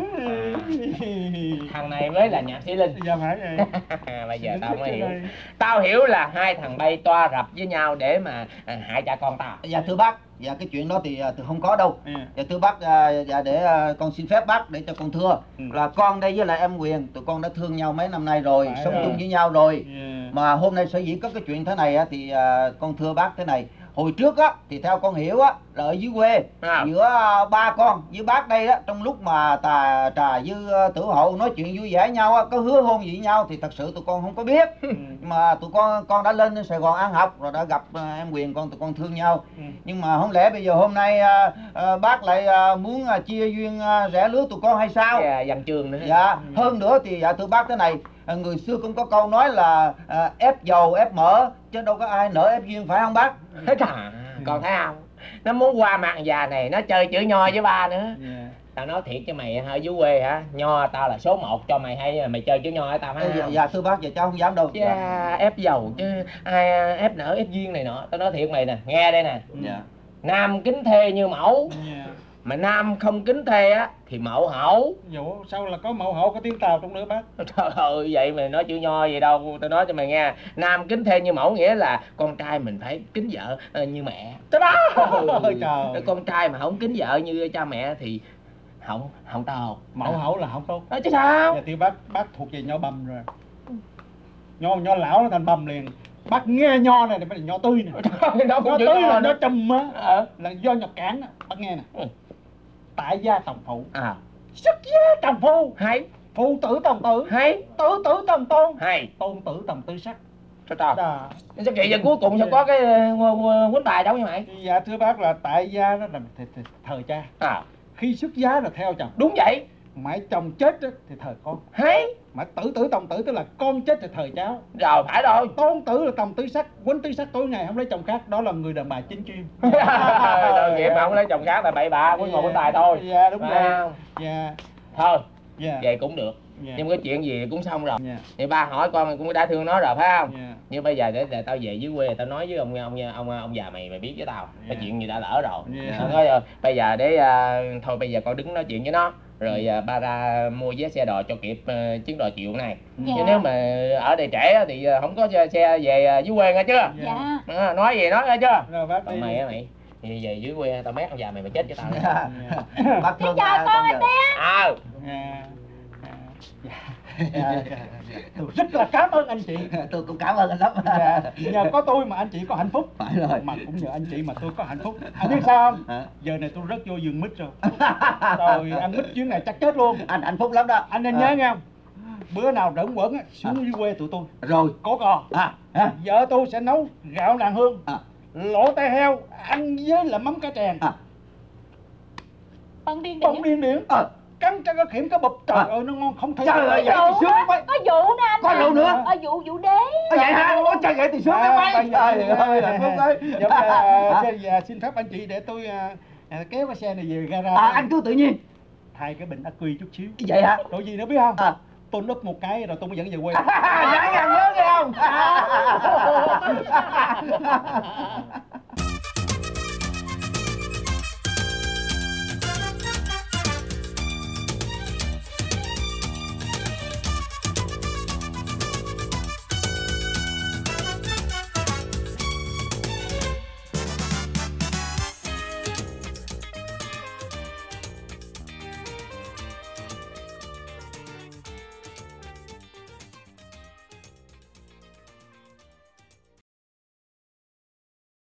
Thằng này mới là nhạc sĩ Linh. Dạ phải rồi. Bây giờ tao mới hiểu. Tao hiểu là hai thằng bay toa rập với nhau để mà à, hại cha con tao. Dạ thưa bác, dạ cái chuyện đó thì, thì không có đâu. Ừ. Dạ thưa bác, à, dạ để à, con xin phép bác để cho con thưa Ừ. là con đây với lại em Quyền, tụi con đã thương nhau mấy năm nay rồi, Phải sống rồi. chung với nhau rồi. Dạ. Mà hôm nay sở dĩ có cái chuyện thế này á, thì à, con thưa bác thế này. Hồi trước á thì theo con hiểu á là ở dưới quê À. giữa à, ba con với bác đây á, trong lúc mà tà trà với à, tử hậu nói chuyện vui vẻ nhau á, có hứa hôn gì với nhau thì thật sự tụi con không có biết. Mà tụi con con đã lên Sài Gòn ăn học rồi đã gặp à, em Quyền, con tụi con thương nhau. Ừ. Nhưng mà không lẽ bây giờ hôm nay à, à, bác lại à, muốn à, chia duyên à, rẽ lứa tụi con hay sao? Dạ, văn chương nữa. Dạ, hơn nữa thì dạ thưa bác thế này, à, người xưa cũng có câu nói là à, ép dầu ép mỡ chứ đâu có ai nỡ ép duyên, phải không bác? Thế à, con thấy không? Nó muốn qua mặt già này, nó chơi chữ nho với ba nữa. Dạ. Tao nói thiệt cho mày ở dưới quê hả? Nho tao là số một cho mày hay mày chơi chữ nho với tao phải Dạ, không? dạ thưa bác, dạ cháu không dám đâu. Chà, ép dầu chứ ai ép nở ép duyên này nọ. Tao nói thiệt mày nè, nghe đây nè. Dạ. Nam kính thê như mẫu, Dạ. mà nam không kính thê á thì mẫu hậu. Dẫu sao là có mẫu hậu có tiếng Tàu trong nữa bác. Trời ơi, vậy mày nói chữ nho gì đâu. Tao nói cho mày nghe, nam kính thê như mẫu nghĩa là con trai mình phải kính vợ ờ, như mẹ. Cái đó. Ôi trời. Con trai mà không kính vợ như cha mẹ thì không không tao. Mẫu hậu là không tốt. Nói chứ sao? Dạ thưa bác, bác thuộc về nho bầm rồi. Nho nho lão nó thành bầm liền. Bác nghe nho này thì phải là nho tươi nè. Nó cũng Nho chữ tươi là nho nho nữa. trùm á. Ờ. Là do nhọc cản á. Bác nghe nè. Ừ. Tại gia tòng phụ, À, xuất gia tòng phu, hay phụ tử tòng tử, hay tử tử tòng tôn, hay. tôn tử tòng tư sắc. Sao tao? Đà. Sao kỳ vậy, cuối cùng sao có cái uh, quýnh bài đâu như mày? Dạ thưa bác là tại gia đó là th th thời cha. À, Khi xuất giá là theo chồng. đúng vậy. Mãi chồng chết á, thì thời con. Hay. Mãi tử tử tòng tử tức là con chết thì thời cháu. Rồi, phải rồi. Tôn tử là tòng tứ sắc, quýnh tứ sắc tối ngày không lấy chồng khác, đó là người đàn bà chính chuyên. Tội nghiệp mà không lấy chồng khác là bậy bạ, quýnh một quýnh tài thôi. Dạ đúng Phải rồi. không? Dạ. Thôi, Dạ. vậy cũng được. Dạ. Nhưng cái chuyện gì cũng xong rồi. Dạ. Thì ba hỏi con cũng đã thương nó rồi phải không? Dạ. Nhưng bây giờ để, để tao về dưới quê tao nói với ông ông ông ông già mày mày biết với tao cái Yeah. chuyện gì đã lỡ rồi. Yeah. Tao nói, bây giờ để à, thôi bây giờ con đứng nói chuyện với nó rồi à, ba ra mua vé xe đò cho kịp uh, chuyến đò chiều này. Dạ. Chứ nếu mà ở đây trễ á thì à, không có xe, xe về à, dưới quê nghe chưa? Dạ. À, nói gì nói nghe chưa? Rồi bác Còn đi. mày á mày thì về dưới quê tao mét ông già mày mày chết cho tao. Dạ. Bác thương Chào ai con con anh giờ. tía. À, À, à, dạ, dạ, dạ, dạ. Tôi rất là cảm ơn anh chị. Tôi cũng cảm ơn anh lắm. Dạ, nhờ có tôi mà anh chị có hạnh phúc. Phải rồi. Mà cũng nhờ anh chị mà tôi có hạnh phúc. Anh biết sao không? Hả? Giờ này tôi rớt vô giường mít rồi. Rồi ăn mít chuyến này chắc chết luôn. Anh hạnh phúc lắm đó. Anh nên À. nhớ nghe không? Bữa nào đỡ quẩn á, xuống dưới quê tụi tôi. Rồi. Có cò. À, à, Vợ tôi sẽ nấu gạo nàng hương, à, lỗ tai heo ăn với là mắm cá tràng, à, Bông điên bông điển. điên điển, à. cắn cho cái khiểm cá bụp. Trời À. ơi nó ngon không thể. Trời ơi, vậy Có thì vụ sướng đó, quá. có vụ đó anh. Có à. vụ nữa? Ờ, vụ vụ đế. Vậy hả? Ôi trời, vậy thì sướng lắm mấy. Trời ơi, hạnh phúc đấy. Dạ, à, Hả? xin- dạ, xin phép anh chị để tôi à, à, kéo cái xe này về gara. À, anh cứ tự nhiên. Thay cái bình ắc quy chút xíu. Vậy hả? Rồi gì nữa biết không? À. Tôi núp một cái rồi tôi mới dẫn về quê. Nhớ nghe không?